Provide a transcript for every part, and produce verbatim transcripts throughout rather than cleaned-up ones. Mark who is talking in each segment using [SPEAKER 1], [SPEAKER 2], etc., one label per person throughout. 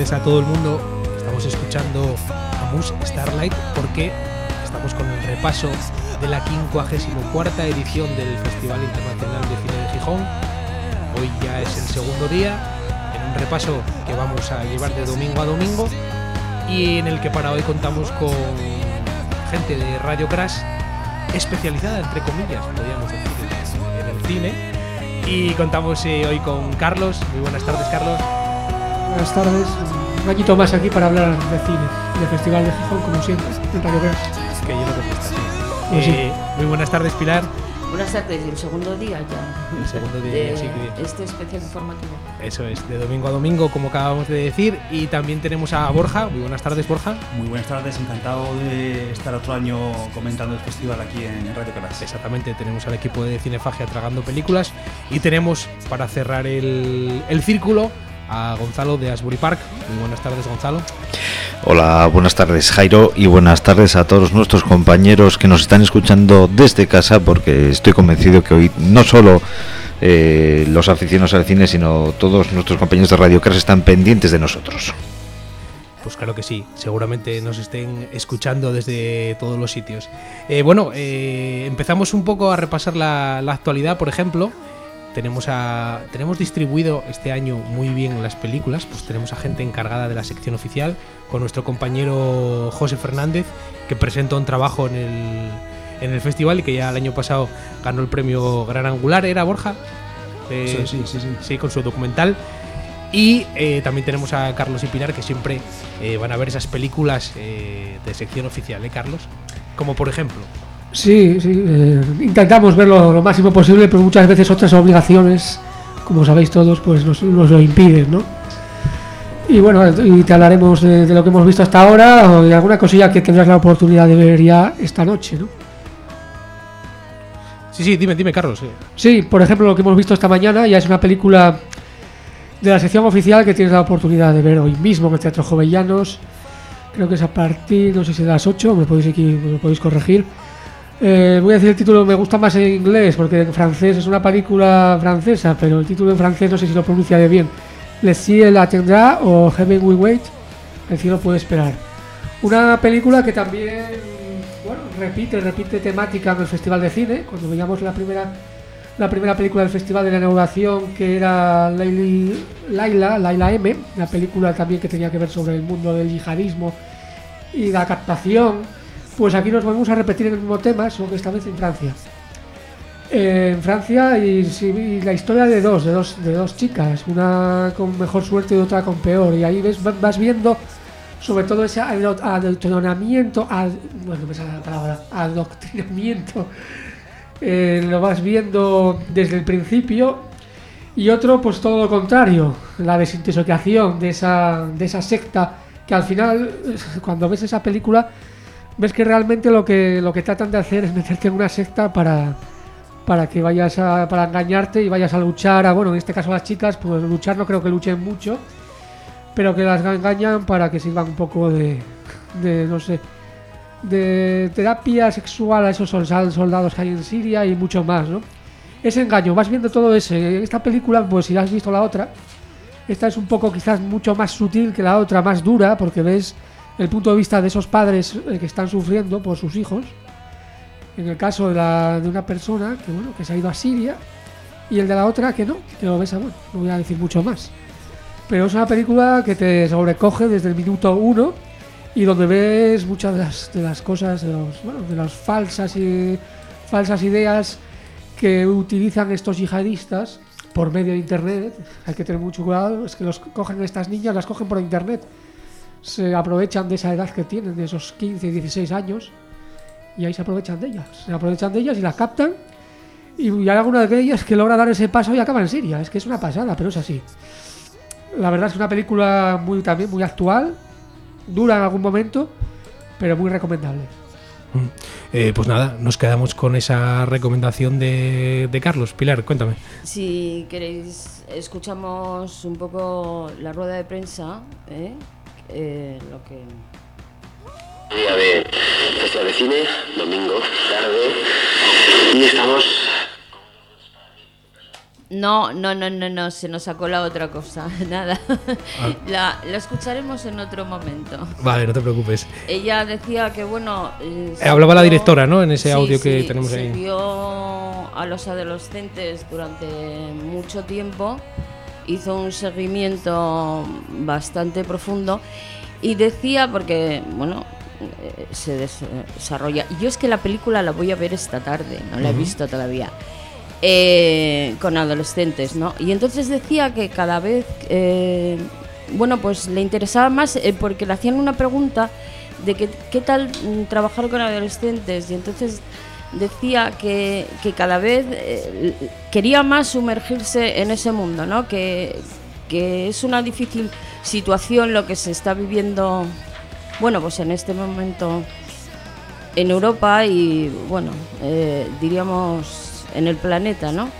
[SPEAKER 1] tardes a todo el mundo. Estamos escuchando a Mus Starlight porque estamos con el repaso de la quincuagésima cuarta edición del Festival Internacional de Cine de Gijón. Hoy ya es el segundo día, en un repaso que vamos a llevar de domingo a domingo y en el que para hoy contamos con gente de Radio Crash especializada, entre comillas, podríamos decir, en el cine. Y contamos eh, hoy con Carlos. Muy buenas tardes, Carlos.
[SPEAKER 2] Buenas tardes. Un añito más aquí para hablar de cine, del Festival de Gijón, como siempre, en Radio Crash.
[SPEAKER 1] Que yo lo que está, sí.
[SPEAKER 2] Pues
[SPEAKER 1] eh, sí. Muy buenas tardes, Pilar.
[SPEAKER 3] Buenas tardes, el segundo día ya.
[SPEAKER 1] El segundo día,
[SPEAKER 3] de
[SPEAKER 1] sí, que...
[SPEAKER 3] este especial informativo.
[SPEAKER 1] Eso es, de domingo a domingo, como acabamos de decir. Y también tenemos a Borja. Muy buenas tardes, Borja.
[SPEAKER 4] Muy buenas tardes, encantado de estar otro año comentando el festival aquí en Radio Crash.
[SPEAKER 1] Exactamente, tenemos al equipo de Cinefagia tragando películas. Y tenemos, para cerrar el, el círculo, a Gonzalo de Asbury Park. Muy buenas tardes, Gonzalo.
[SPEAKER 5] Hola, buenas tardes, Jairo, y buenas tardes a todos nuestros compañeros que nos están escuchando desde casa, porque estoy convencido que hoy no solo eh, los aficionados al cine, sino todos nuestros compañeros de Radio Crash están pendientes de nosotros.
[SPEAKER 1] Pues claro que sí, seguramente nos estén escuchando desde todos los sitios. Eh, bueno, eh, empezamos un poco a repasar la, la actualidad, por ejemplo. Tenemos, a, tenemos distribuido este año muy bien las películas, pues tenemos a gente encargada de la sección oficial, con nuestro compañero José Fernández, que presentó un trabajo en el, en el festival y que ya el año pasado ganó el premio Gran Angular, ¿era, Borja? Eh,
[SPEAKER 4] sí, sí, sí, sí.
[SPEAKER 1] Sí, con su documental. Y eh, también tenemos a Carlos y Pilar, que siempre eh, van a ver esas películas eh, de sección oficial, ¿eh, Carlos? Como por ejemplo...
[SPEAKER 2] Sí, sí, eh, intentamos verlo lo máximo posible, pero muchas veces otras obligaciones, como sabéis todos, pues nos, nos lo impiden, ¿no? Y bueno, y te hablaremos de, de lo que hemos visto hasta ahora, o de alguna cosilla que tendrás la oportunidad de ver ya esta noche, ¿no?
[SPEAKER 1] Sí, sí, dime, dime, Carlos. Sí,
[SPEAKER 2] sí, por ejemplo, lo que hemos visto esta mañana ya es una película de la sección oficial que tienes la oportunidad de ver hoy mismo en el Teatro Jovellanos. Creo que es a partir, no sé si de las ocho, me podéis, aquí, me podéis corregir. Eh, voy a decir el título, me gusta más en inglés porque en francés es una película francesa, pero el título en francés no sé si lo pronunciaré bien. Le ciel attendra o Heaven will wait, el cielo puede esperar. Una película que también, bueno, repite, repite temática en el Festival de Cine. Cuando veíamos la primera, la primera película del Festival de la inauguración, que era Laili, Laila, Laila M, una película también que tenía que ver sobre el mundo del yihadismo y la captación. Pues aquí nos volvemos a repetir el mismo tema, solo que esta vez en Francia. Eh, en Francia y, y la historia de dos, de dos, de dos chicas, una con mejor suerte y otra con peor. Y ahí ves, vas viendo sobre todo ese adoctrinamiento, ad, bueno, me sale la palabra, adoctrinamiento. Eh, lo vas viendo desde el principio. Y otro, pues todo lo contrario, la desintoxicación de esa, de esa secta, que al final, cuando ves esa película, ves que realmente lo que lo que tratan de hacer es meterte en una secta para para que vayas a para engañarte y vayas a luchar a, bueno, en este caso las chicas, pues luchar no creo que luchen mucho, pero que las engañan para que sirvan un poco de, de no sé, de terapia sexual a esos soldados que hay en Siria y mucho más, ¿no? Ese engaño, vas viendo todo ese. Esta película, pues si has visto la otra, esta es un poco quizás mucho más sutil que la otra, más dura, porque ves el punto de vista de esos padres que están sufriendo por sus hijos. En el caso de, la, de una persona que bueno que se ha ido a Siria, y el de la otra que no, que lo ves a, bueno, no voy a decir mucho más. Pero es una película que te sobrecoge desde el minuto uno y donde ves muchas de las, de las cosas, de, los, bueno, de las falsas, y, falsas ideas que utilizan estos yihadistas por medio de internet. Hay que tener mucho cuidado, es que los cogen estas niñas, las cogen por internet. Se aprovechan de esa edad que tienen, de esos quince y dieciséis años, y ahí se aprovechan de ellas, se aprovechan de ellas y las captan, y hay alguna de ellas que logra dar ese paso y acaba en Siria. Es que es una pasada, pero es así. La verdad es que es una película muy, también muy actual, dura en algún momento, pero muy recomendable.
[SPEAKER 1] Eh, pues nada, nos quedamos con esa recomendación de, de Carlos. Pilar, cuéntame.
[SPEAKER 3] Si queréis, escuchamos un poco la rueda de prensa, ¿eh? Eh, lo que...
[SPEAKER 6] Día de Festival de Cine, domingo, tarde, y estamos...
[SPEAKER 3] No, no, no, no, no, se nos sacó la otra cosa, nada. Ah. La, la escucharemos en otro momento.
[SPEAKER 1] Vale, no te preocupes.
[SPEAKER 3] Ella decía que, bueno...
[SPEAKER 1] Eh, hablaba vio, la directora, ¿no? En ese sí, audio que
[SPEAKER 3] sí,
[SPEAKER 1] tenemos ahí.
[SPEAKER 3] Se vio a los adolescentes durante mucho tiempo, hizo un seguimiento bastante profundo y decía, porque, bueno, se desarrolla... Yo es que la película la voy a ver esta tarde, no la he visto todavía. Eh, con adolescentes, ¿no? Y entonces decía que cada vez, eh, bueno, pues le interesaba más eh, porque le hacían una pregunta de que, qué tal trabajar con adolescentes y entonces decía que, que cada vez eh, quería más sumergirse en ese mundo, ¿no? Que, que es una difícil situación lo que se está viviendo, bueno, pues en este momento en Europa y, bueno, eh, diríamos... en el planeta, ¿no?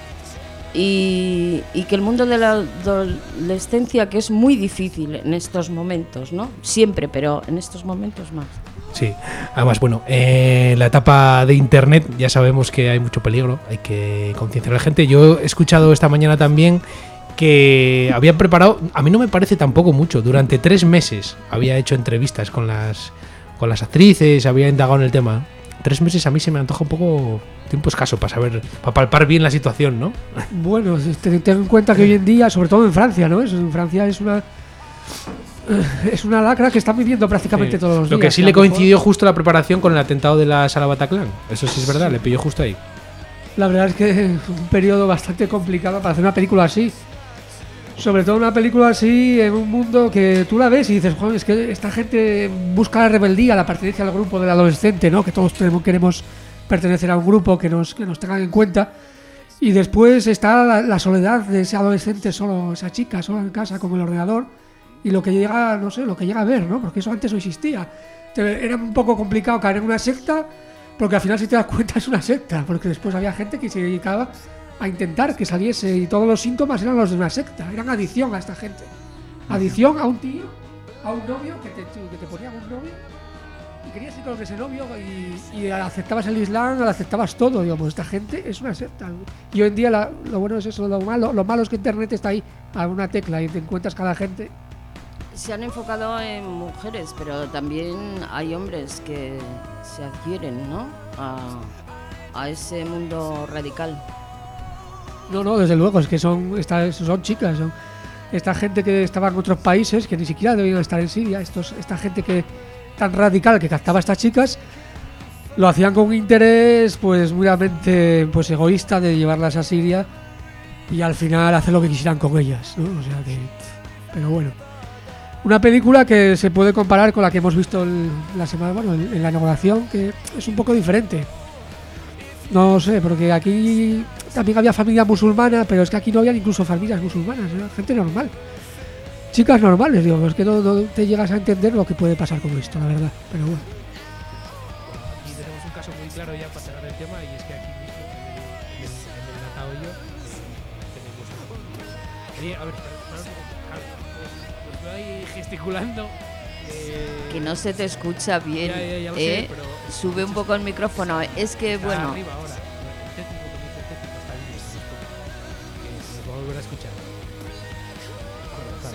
[SPEAKER 3] Y, y que el mundo de la adolescencia, que es muy difícil en estos momentos, ¿no? Siempre, pero en estos momentos más.
[SPEAKER 1] Sí, además, bueno, en eh, la etapa de internet ya sabemos que hay mucho peligro, hay que concienciar a la gente. Yo he escuchado esta mañana también que habían preparado, a mí no me parece tampoco mucho, durante tres meses había hecho entrevistas con las, con las actrices, había indagado en el tema. Tres meses a mí se me antoja un poco tiempo escaso para saber, para palpar bien la situación, ¿no?
[SPEAKER 2] Bueno, ten, ten en cuenta que hoy en día, sobre todo en Francia, ¿no? En Francia es una es una lacra que están viviendo prácticamente sí. todos los
[SPEAKER 1] Lo
[SPEAKER 2] días.
[SPEAKER 1] Lo que sí le coincidió mejor... justo la preparación con el atentado de la Sala Bataclan. Eso sí es verdad, sí. Le pilló justo ahí.
[SPEAKER 2] La verdad es que es un periodo bastante complicado para hacer una película así. Sobre todo una película así en un mundo que tú la ves y dices, joder, es que esta gente busca la rebeldía, la pertenencia al grupo del adolescente, ¿no? Que todos tenemos, queremos pertenecer a un grupo que nos, que nos tengan en cuenta. Y después está la, la soledad de ese adolescente solo, esa chica sola en casa con el ordenador y lo que llega, no sé, lo que llega a ver, ¿no? Porque eso antes no existía. Era un poco complicado caer en una secta, porque al final si te das cuenta es una secta, porque después había gente que se dedicaba a intentar que saliese y todos los síntomas eran los de una secta, eran adicción a esta gente, adicción a un tío, a un novio que te, que te ponían un novio y querías ir con ese novio y, y aceptabas el Islam, aceptabas todo, digamos, esta gente es una secta. Y hoy en día la, lo bueno es eso, lo malo, lo malo es que internet está ahí a una tecla y te encuentras cada gente.
[SPEAKER 3] Se han enfocado en mujeres, pero también hay hombres que se adhieren, ¿no? a, a ese mundo radical.
[SPEAKER 2] No, no, desde luego, es que son, esta, son chicas, son esta gente que estaba en otros países, que ni siquiera debían estar en Siria, estos, esta gente que tan radical que captaba a estas chicas, lo hacían con un interés pues muy realmente pues, egoísta de llevarlas a Siria y al final hacer lo que quisieran con ellas, ¿no? O sea que, pero bueno, una película que se puede comparar con la que hemos visto el, la semana, bueno, en, en la inauguración, que es un poco diferente. No sé, porque aquí también había familia musulmana, pero es que aquí no había incluso familias musulmanas, era gente normal. Chicas normales, digo, es que no, no te llegas a entender lo que puede pasar con esto, la verdad, pero bueno.
[SPEAKER 1] Aquí tenemos un caso muy claro ya para cerrar el tema, y es que aquí mismo, en el, en el Natahoyo, tenemos... Oye, a ver, pues estoy ahí gesticulando... Eh,
[SPEAKER 3] que no se te escucha bien,
[SPEAKER 1] ya, ya, ya lo
[SPEAKER 3] ¿eh?
[SPEAKER 1] sé, pero
[SPEAKER 3] sube un poco el micrófono, es que
[SPEAKER 1] está
[SPEAKER 3] bueno
[SPEAKER 1] arriba ahora. El técnico que dice el técnico está bien, que se nos va a volver a escuchar. Bueno, claro.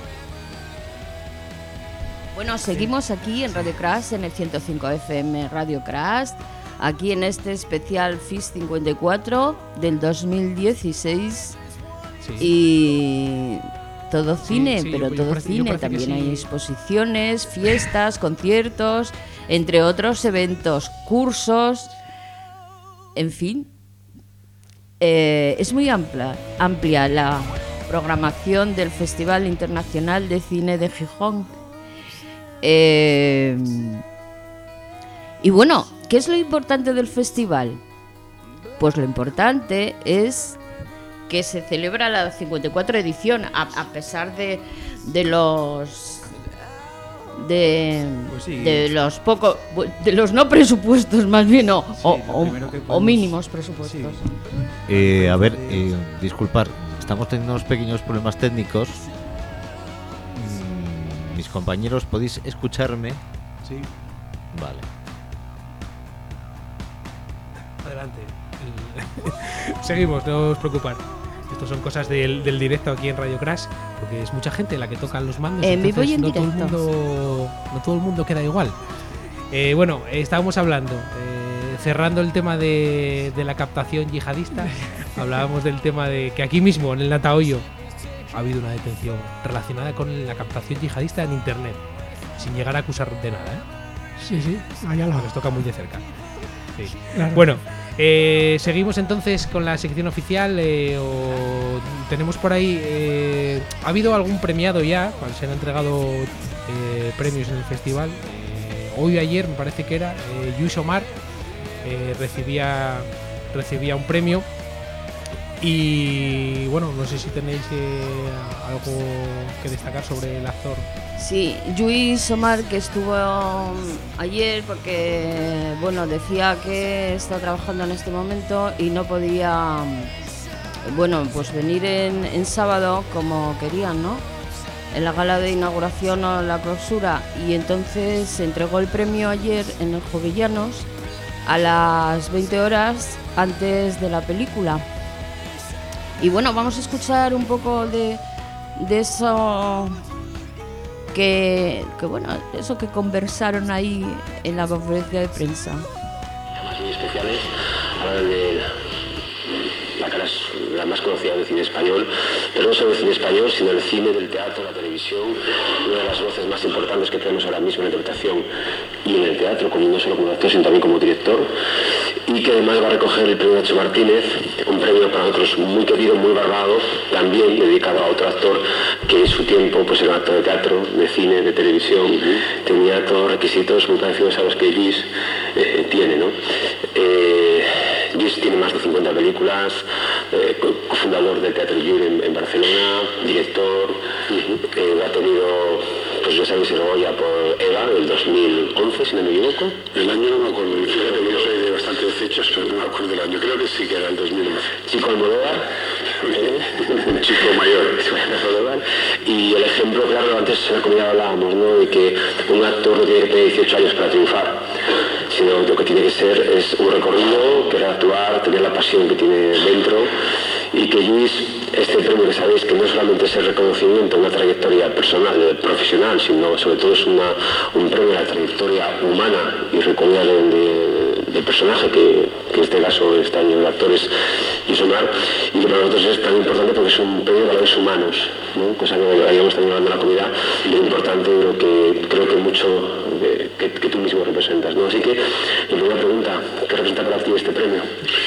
[SPEAKER 3] Bueno, seguimos aquí en Radio Crash, en el ciento cinco F M Radio Crash, aquí en este especial F I S cincuenta y cuatro del dos mil dieciséis. Sí. Y todo cine, sí, sí, pero todo parece, cine, también sí. Hay exposiciones, fiestas, conciertos, entre otros eventos, cursos, en fin. Eh, es muy amplia, amplia la programación del Festival Internacional de Cine de Gijón. Eh, y bueno, ¿qué es lo importante del festival? Pues lo importante es que se celebra la cincuenta y cuatro edición, a, a pesar de, de los de, pues sí. de los poco de los no presupuestos más bien o, sí, o, o, podemos... o mínimos presupuestos. Sí.
[SPEAKER 5] Eh, a ver, eh, disculpar, estamos teniendo unos pequeños problemas técnicos. Mm, mis compañeros, ¿podéis escucharme?
[SPEAKER 4] Sí.
[SPEAKER 5] Vale.
[SPEAKER 1] Adelante. Seguimos, no os preocupéis. Estos son cosas del, del directo aquí en Radio Crash, porque es mucha gente la que toca los mandos.
[SPEAKER 3] En vivo y en
[SPEAKER 1] no
[SPEAKER 3] directo.
[SPEAKER 1] Todo el mundo, no todo el mundo queda igual. Eh, bueno, eh, estábamos hablando, eh, cerrando el tema de, de la captación yihadista, hablábamos del tema de que aquí mismo, en el Natahoyo, ha habido una detención relacionada con la captación yihadista en Internet, sin llegar a acusar de nada, ¿eh?
[SPEAKER 2] Sí, sí, allá la.
[SPEAKER 1] Nos toca muy de cerca. Sí.
[SPEAKER 2] Claro.
[SPEAKER 1] Bueno, eh, seguimos entonces con la sección oficial. Eh, o tenemos por ahí. Eh, ¿Ha habido algún premiado ya? Se han entregado eh, premios en el festival. Eh, hoy o ayer, me parece que era. Eh, Lluís Omar eh, recibía, recibía un premio. Y bueno, no sé si tenéis eh, algo que destacar sobre el actor.
[SPEAKER 3] Sí, Lluís Omar, que estuvo ayer porque, bueno, decía que está trabajando en este momento y no podía, bueno, pues venir en, en sábado como querían, ¿no? En la gala de inauguración o la clausura, y entonces se entregó el premio ayer en el Jovellanos a las veinte horas antes de la película. Y bueno, vamos a escuchar un poco de, de eso que, que bueno, eso que conversaron ahí en la conferencia de prensa.
[SPEAKER 6] Llamadas muy especiales, hablan de la cara la más conocida del cine español, pero no solo del cine español, sino del cine, del teatro, la televisión, una de las voces más importantes que tenemos ahora mismo en la interpretación y en el teatro, como no solo como actor, sino también como director, y que además va a recoger el premio Nacho Martínez, un premio para nosotros muy querido, muy barbado, también dedicado a otro actor que en su tiempo pues era un actor de teatro, de cine, de televisión, uh-huh. tenía todos los requisitos muy parecidos a los que Lluís eh, tiene, ¿no? Eh, Lluís tiene más de cincuenta películas, eh, cofundador del Teatro Lliure en, en Barcelona, director, uh-huh. eh, ha tenido, pues ya sabéis, el Goya por Eva del dos mil once, si no me equivoco.
[SPEAKER 7] El año no me acuerdo, fíjate que yo soy de bastantes fechas, pero no me acuerdo del año, creo que sí que era el dos mil once.
[SPEAKER 6] Chico Almodóvar,
[SPEAKER 7] eh, chico mayor.
[SPEAKER 6] Almodóvar. Y el ejemplo, claro, antes en la comida hablábamos, ¿no?, de que un actor no tiene que tener dieciocho años para triunfar, sino lo que tiene que ser es un recorrido, querer actuar, tener la pasión que tiene dentro, y que Lluís, este premio que sabéis que no solamente es el reconocimiento, una trayectoria personal, profesional, sino sobre todo es una, un premio a la trayectoria humana y recorrida del de, de personaje, que, que en este caso este año el actor es Lluís Omar, y que para nosotros es tan importante porque es un premio de valores humanos, ¿no? Cosa que habíamos también hablando de la comida, y lo importante, creo que, creo que mucho de, que, que tú mismo representas, ¿no? Así que, mi primera pregunta, ¿qué representa para ti este premio?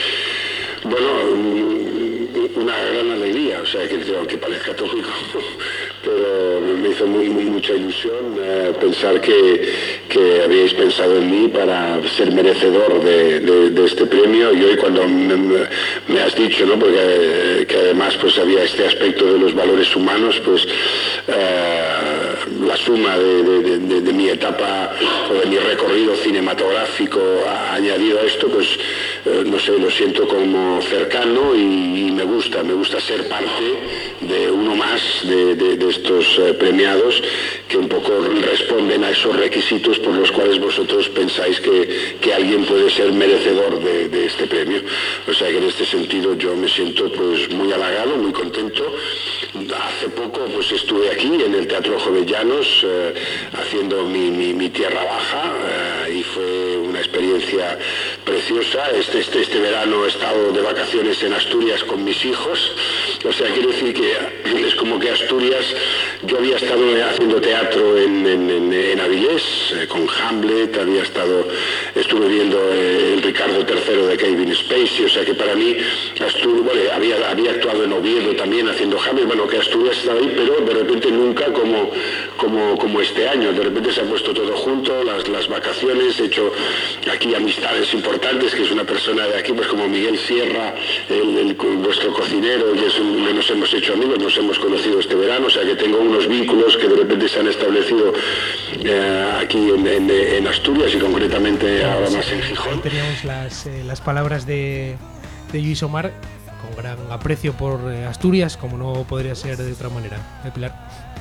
[SPEAKER 7] Bueno, una gran alegría, o sea, que aunque parezca tópico, pero me hizo muy, muy mucha ilusión eh, pensar que, que habíais pensado en mí para ser merecedor de, de, de este premio, y hoy cuando me, me has dicho, ¿no?, porque que además pues había este aspecto de los valores humanos, pues eh, la suma de, de, de, de mi etapa o de mi recorrido cinematográfico ha añadido a esto, pues eh, no sé, lo siento como cercano, y, y me gusta, me gusta ser parte de uno más de, de, de estos eh, premiados que un poco responden a esos requisitos por los cuales vosotros pensáis que, que alguien puede ser merecedor de, de este premio. O sea que en este sentido yo me siento pues muy halagado, muy contento. Hace poco pues estuve aquí en el Teatro Jovellanos eh, haciendo mi, mi, mi tierra baja eh, y fue una experiencia preciosa. Este, este, este verano he estado de vacaciones en Asturias con mis hijos. O sea, quiero decir que es como que Asturias, yo había estado haciendo teatro en, en, en, en Avilés, eh, con Hamlet, había estado, estuve viendo eh, el Ricardo tercero de Kevin Spacey, o sea que para mí Asturias, bueno, había, había actuado en Oviedo también haciendo Hamlet, bueno, que Asturias estaba ahí, pero de repente nunca como, como, como este año, de repente se ha puesto todo junto, las, las vacaciones, he hecho aquí amistades importantes, que es una persona de aquí, pues como Miguel Sierra, el, el, vuestro cocinero, y es un, nos hemos hecho amigos, nos hemos conocido este verano, o sea que tengo unos vínculos que de repente se han establecido eh, aquí en, en, en Asturias y concretamente ahora más en Gijón.
[SPEAKER 1] Ahí teníamos las, eh, las palabras de, de Lluís Omar, con gran aprecio por eh, Asturias, como no podría ser de otra manera. ¿Eh, Pilar?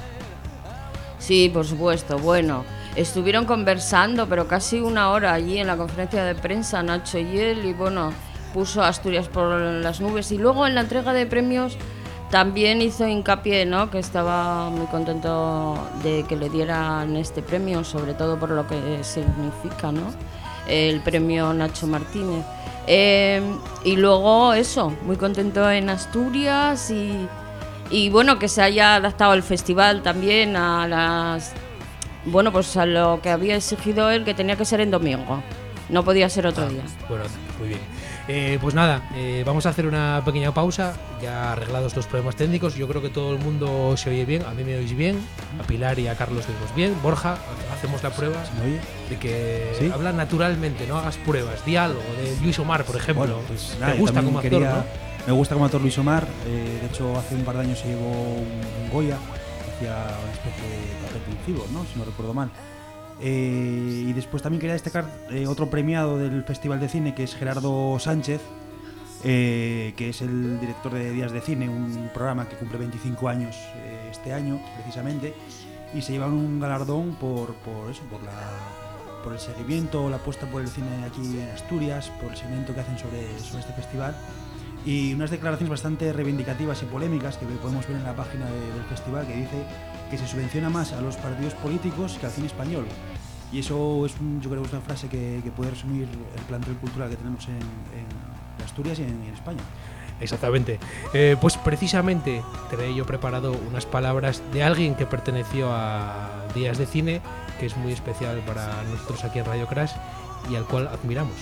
[SPEAKER 3] Sí, por supuesto. Bueno, estuvieron conversando, pero casi una hora allí en la conferencia de prensa, Nacho y él, y bueno, puso Asturias por las nubes. Y luego en la entrega de premios también hizo hincapié, ¿no?, que estaba muy contento de que le dieran este premio, sobre todo por lo que significa, ¿no?, el premio Nacho Martínez. Eh, y luego eso, muy contento en Asturias y, y bueno, que se haya adaptado el festival también a las, bueno, pues a lo que había exigido él, que tenía que ser en domingo, no podía ser otro
[SPEAKER 1] Ah,
[SPEAKER 3] día.
[SPEAKER 1] Bueno, muy bien. Eh, pues nada, eh, vamos a hacer una pequeña pausa, ya arreglados los problemas técnicos. Yo creo que todo el mundo se oye bien, a mí me oís bien, a Pilar y a Carlos le oímos bien. Borja, hacemos la prueba
[SPEAKER 4] ¿Me oye?
[SPEAKER 1] de que
[SPEAKER 4] ¿Sí?
[SPEAKER 1] habla naturalmente, no hagas pruebas, di algo de Luis Omar, por ejemplo.
[SPEAKER 4] Bueno, pues nada,
[SPEAKER 1] ¿Te
[SPEAKER 4] yo
[SPEAKER 1] gusta
[SPEAKER 4] también
[SPEAKER 1] como actor,
[SPEAKER 4] quería-
[SPEAKER 1] no?
[SPEAKER 4] Me gusta como actor Luis Omar. Eh, de hecho, hace un par de años se llevó un, un Goya, hacía una especie de papel principio, ¿no?, si no recuerdo mal. Eh, y después también quería destacar eh, otro premiado del Festival de Cine, que es Gerardo Sánchez, eh, que es el director de Días de Cine, un programa que cumple veinticinco años eh, este año, precisamente, y se llevan un galardón por, por eso, por la por el seguimiento, la apuesta por el cine aquí en Asturias, por el seguimiento que hacen sobre, sobre este festival, y unas declaraciones bastante reivindicativas y polémicas que podemos ver en la página de- del festival, que dice que se subvenciona más a los partidos políticos que al cine español. Y eso es, un, yo creo que es una frase que, que puede resumir el plantel cultural que tenemos en, en Asturias y en, y en España.
[SPEAKER 1] Exactamente. Eh, pues precisamente traía yo preparado unas palabras de alguien que perteneció a Días de Cine, que es muy especial para nosotros aquí en Radio Crash y al cual admiramos.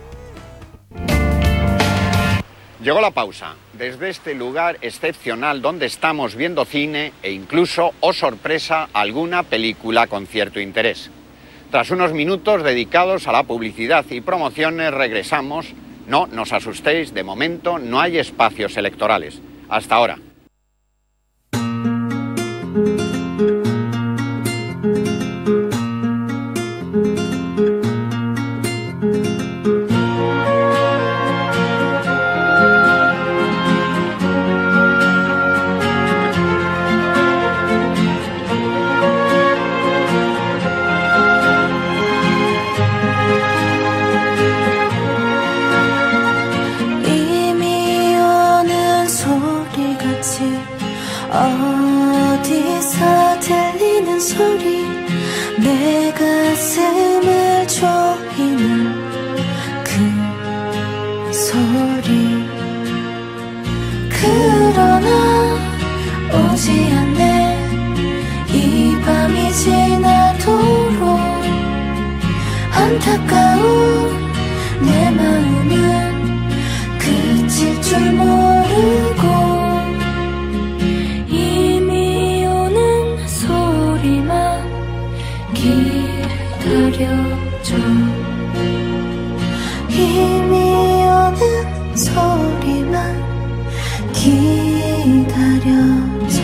[SPEAKER 8] Llegó la pausa. Desde este lugar excepcional donde estamos viendo cine e incluso, oh sorpresa, alguna película con cierto interés. Tras unos minutos dedicados a la publicidad y promociones, regresamos. No, no os asustéis, de momento no hay espacios electorales. Hasta ahora.
[SPEAKER 9] 이미 오는 소리같이 어디서 들리는 소리 내 가슴을 조이는 그 소리 그러나 오지 않네 이 밤이 지나도록 안타까운 내 마음은 그칠 줄 모르고 이미 오는 소리만 기다려줘 이미 오는 소리만 기다려줘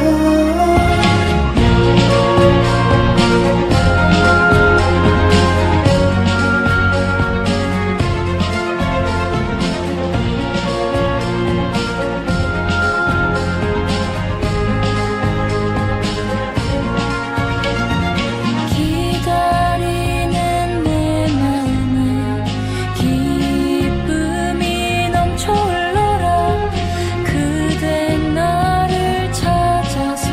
[SPEAKER 9] 기다리는 내 맘에 기쁨이 넘쳐 흘러라 그대 나를 찾아서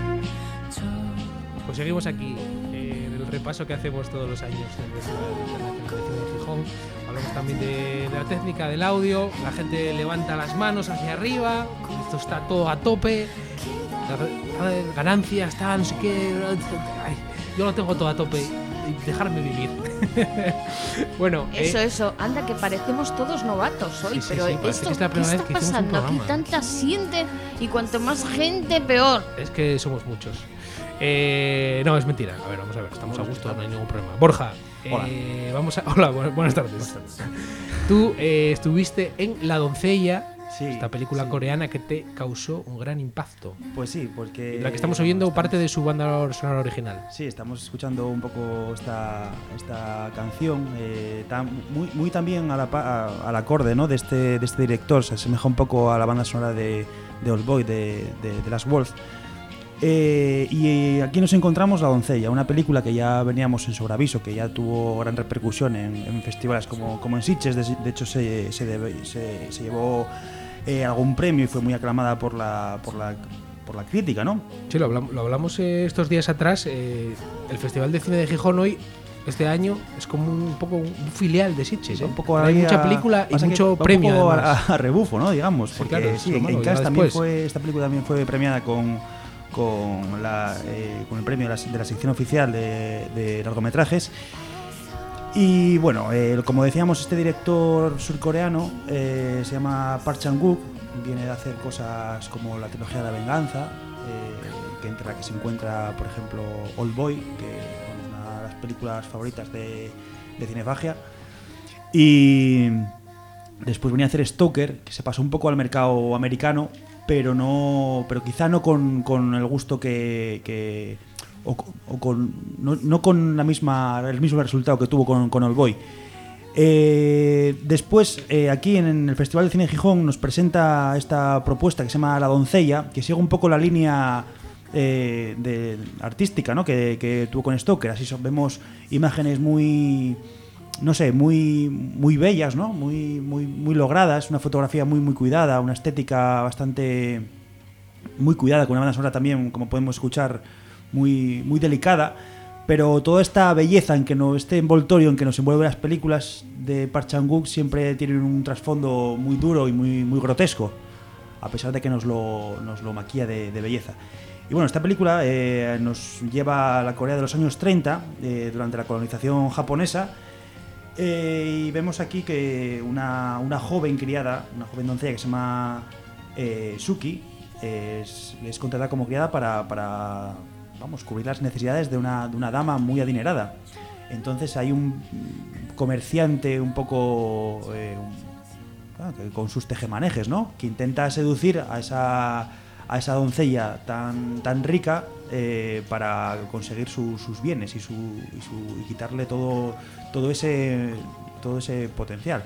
[SPEAKER 1] Pues seguimos aquí eh, en el repaso que hacemos todos los años en el Festival Internacional de Cine de Gijón. Hablamos también de, de la técnica del audio, la gente levanta las manos hacia arriba, esto está todo a tope, la, la ganancia está no sé qué, ay, yo lo tengo todo a tope, dejarme vivir. Bueno,
[SPEAKER 3] Eso,
[SPEAKER 1] eh,
[SPEAKER 3] eso, anda que parecemos todos novatos hoy,
[SPEAKER 1] Sí, sí,
[SPEAKER 3] pero
[SPEAKER 1] sí, parece
[SPEAKER 3] esto,
[SPEAKER 1] que es la
[SPEAKER 3] ¿qué
[SPEAKER 1] primera
[SPEAKER 3] está
[SPEAKER 1] vez que hicimos un
[SPEAKER 3] pasando? Aquí
[SPEAKER 1] programa.
[SPEAKER 3] tanta gente y cuanto más gente, peor.
[SPEAKER 1] es que somos muchos. Eh, no, es mentira. A ver, vamos a ver, estamos a gusto, no hay ningún problema. Borja,
[SPEAKER 4] Hola.
[SPEAKER 1] eh, vamos a. Hola, bu- buenas tardes. Tú eh, estuviste en La Doncella,
[SPEAKER 4] Sí,
[SPEAKER 1] esta película
[SPEAKER 4] sí.
[SPEAKER 1] coreana que te causó un gran impacto.
[SPEAKER 4] Pues sí, porque...
[SPEAKER 1] De la que estamos oyendo
[SPEAKER 4] estamos-
[SPEAKER 1] parte de su banda sonora original.
[SPEAKER 4] Sí, estamos escuchando un poco esta, esta canción, eh, tan- muy, muy también a la pa- a- al acorde, ¿no?, de este, de este director. Se asemeja un poco a la banda sonora de, de Old Boy, de, de, de Last Wolf. Eh, y aquí nos encontramos La doncella, una película que ya veníamos en sobreaviso, que ya tuvo gran repercusión en, en festivales como, como en Sitges. De, de hecho se, se, debe, se, se llevó eh, algún premio y fue muy aclamada por la, por la, por la crítica, ¿no?
[SPEAKER 1] Sí, lo hablamos, lo hablamos eh, estos días atrás. Eh, el Festival de Cine de Gijón hoy, este año, es como un poco un filial de Sitges, ¿eh? Un poco hay mucha película y mucho premio,
[SPEAKER 4] un poco
[SPEAKER 1] además.
[SPEAKER 4] A, a rebufo, ¿no? Digamos, porque
[SPEAKER 1] sí, claro,
[SPEAKER 4] sí,
[SPEAKER 1] en,
[SPEAKER 4] en Cannes también fue, esta película también fue premiada con con, la, eh, con el premio de la, de la sección oficial de, de largometrajes. Y bueno, eh, como decíamos, este director surcoreano eh, se llama Park Chan-wook, viene de hacer cosas como la trilogía de la venganza, eh, que entre la que se encuentra, por ejemplo, Old Boy, que bueno, es una de las películas favoritas de, de Cinefagia. Y después venía a hacer Stoker, que se pasó un poco al mercado americano, pero no, pero quizá no con, con el gusto que, que o, o con no, no con la misma el mismo resultado que tuvo con, con Old Boy. Eh, después eh, aquí en el Festival de Cine de Gijón nos presenta esta propuesta que se llama La doncella, que sigue un poco la línea eh, de, artística, ¿no? que, que tuvo con Stoker. Así son, vemos imágenes muy no sé, muy muy bellas, ¿no? Muy muy muy logradas, una fotografía muy muy cuidada, una estética bastante muy cuidada, con una banda sonora también, como podemos escuchar, muy muy delicada, pero toda esta belleza en que no este envoltorio en que nos envuelve las películas de Park Chan-wook siempre tienen un trasfondo muy duro y muy muy grotesco, a pesar de que nos lo nos lo maquilla de, de belleza. Y bueno, esta película eh, nos lleva a la Corea de los años treinta, eh, durante la colonización japonesa. Eh, y vemos aquí que una, una joven criada, una joven doncella que se llama eh, Suki, es, es contratada como criada para, para vamos, cubrir las necesidades de una, de una dama muy adinerada. Entonces hay un comerciante un poco eh, un, ah, con sus tejemanejes, ¿no? Que intenta seducir a esa, a esa doncella tan, tan rica eh, para conseguir su, sus bienes y, su, y, su, y quitarle todo todo ese todo ese potencial.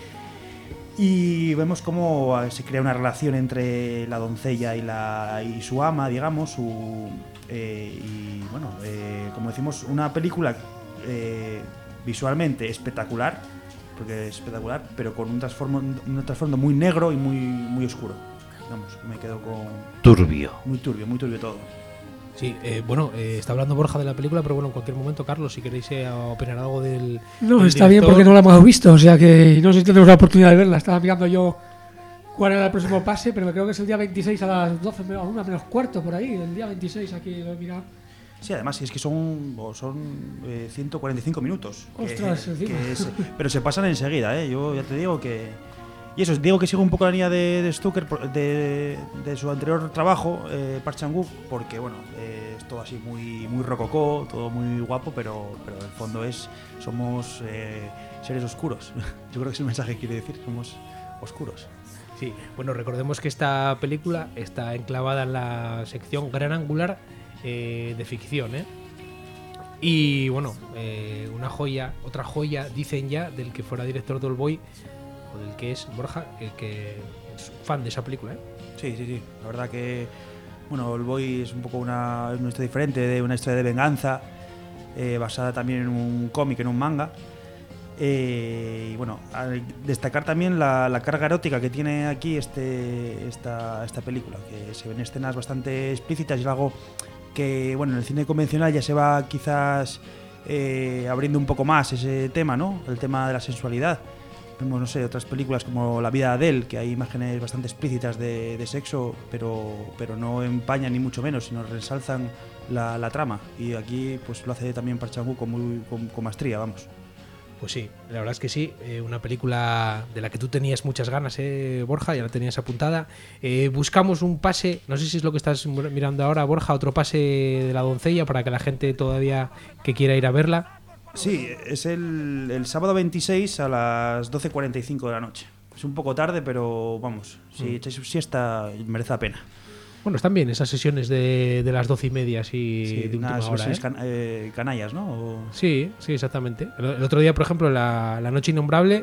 [SPEAKER 4] Y vemos cómo se crea una relación entre la doncella y la y su ama, digamos, su, eh, y bueno, eh, como decimos, una película eh, visualmente espectacular, porque es espectacular, pero con un trasfondo un trasfondo muy negro y muy muy oscuro. Vamos, me quedo con
[SPEAKER 5] turbio,
[SPEAKER 4] muy turbio, muy turbio todo.
[SPEAKER 1] Sí, eh, bueno, eh, está hablando Borja de la película, pero bueno, en cualquier momento, Carlos, si queréis eh, opinar algo del.
[SPEAKER 2] No,
[SPEAKER 1] del
[SPEAKER 2] está
[SPEAKER 1] director.
[SPEAKER 2] bien porque no la hemos visto, o sea que no sé si tendremos la oportunidad de verla. Estaba mirando yo cuál era el próximo pase, pero creo que es el día veintiséis a las doce, a una menos cuarto por ahí, el día veintiséis aquí lo he mirado.
[SPEAKER 4] Sí, además, es que son, son eh, ciento cuarenta y cinco minutos.
[SPEAKER 2] Ostras,
[SPEAKER 4] que,
[SPEAKER 2] encima.
[SPEAKER 4] que es, pero se pasan enseguida, ¿eh? Yo ya te digo que. Y eso, digo que sigo un poco la línea de, de Stoker, de, de su anterior trabajo, eh, Park Chan-wook, porque bueno, eh, es todo así muy muy rococó, todo muy guapo, pero, pero en el fondo es somos eh, seres oscuros. Yo creo que es el mensaje que quiere decir, somos oscuros.
[SPEAKER 1] Sí, bueno, recordemos que esta película está enclavada en la sección Gran Angular eh, de ficción, ¿eh? Y bueno, eh, una joya, otra joya, dicen ya, del que fuera director de Old Boy, o del que es Borja, el que es fan de esa película, ¿eh?
[SPEAKER 4] Sí, sí, sí. La verdad que, bueno, Old Boy es un poco una, una historia diferente, de una historia de venganza, eh, basada también en un cómic, en un manga. Eh, y bueno, al destacar también la, la carga erótica que tiene aquí este, esta, esta película, que se ven escenas bastante explícitas y es algo que, bueno, en el cine convencional ya se va quizás eh, abriendo un poco más ese tema, ¿no? El tema de la sensualidad. Vemos, no sé, otras películas como La vida de Adele, que hay imágenes bastante explícitas de, de sexo, pero, pero no empañan ni mucho menos, sino resalzan la, la trama. Y aquí pues lo hace también Park Chan-wook con, muy, con, con maestría, vamos.
[SPEAKER 1] Pues sí, la verdad es que sí, eh, una película de la que tú tenías muchas ganas, eh, Borja, ya la tenías apuntada. Eh, buscamos un pase, no sé si es lo que estás mirando ahora, Borja, otro pase de La doncella para que la gente todavía que quiera ir a verla.
[SPEAKER 4] Sí, es el, el sábado veintiséis a las doce cuarenta y cinco de la noche. Es un poco tarde, pero vamos, si mm. echáis siesta merece la pena.
[SPEAKER 1] Bueno, están bien esas sesiones de, de las doce y media así
[SPEAKER 4] sí,
[SPEAKER 1] de última
[SPEAKER 4] unas
[SPEAKER 1] hora,
[SPEAKER 4] versiones
[SPEAKER 1] ¿eh?
[SPEAKER 4] can, eh, canallas, ¿no? O...
[SPEAKER 1] Sí, sí, exactamente. El, el otro día, por ejemplo, la, la Noche Innombrable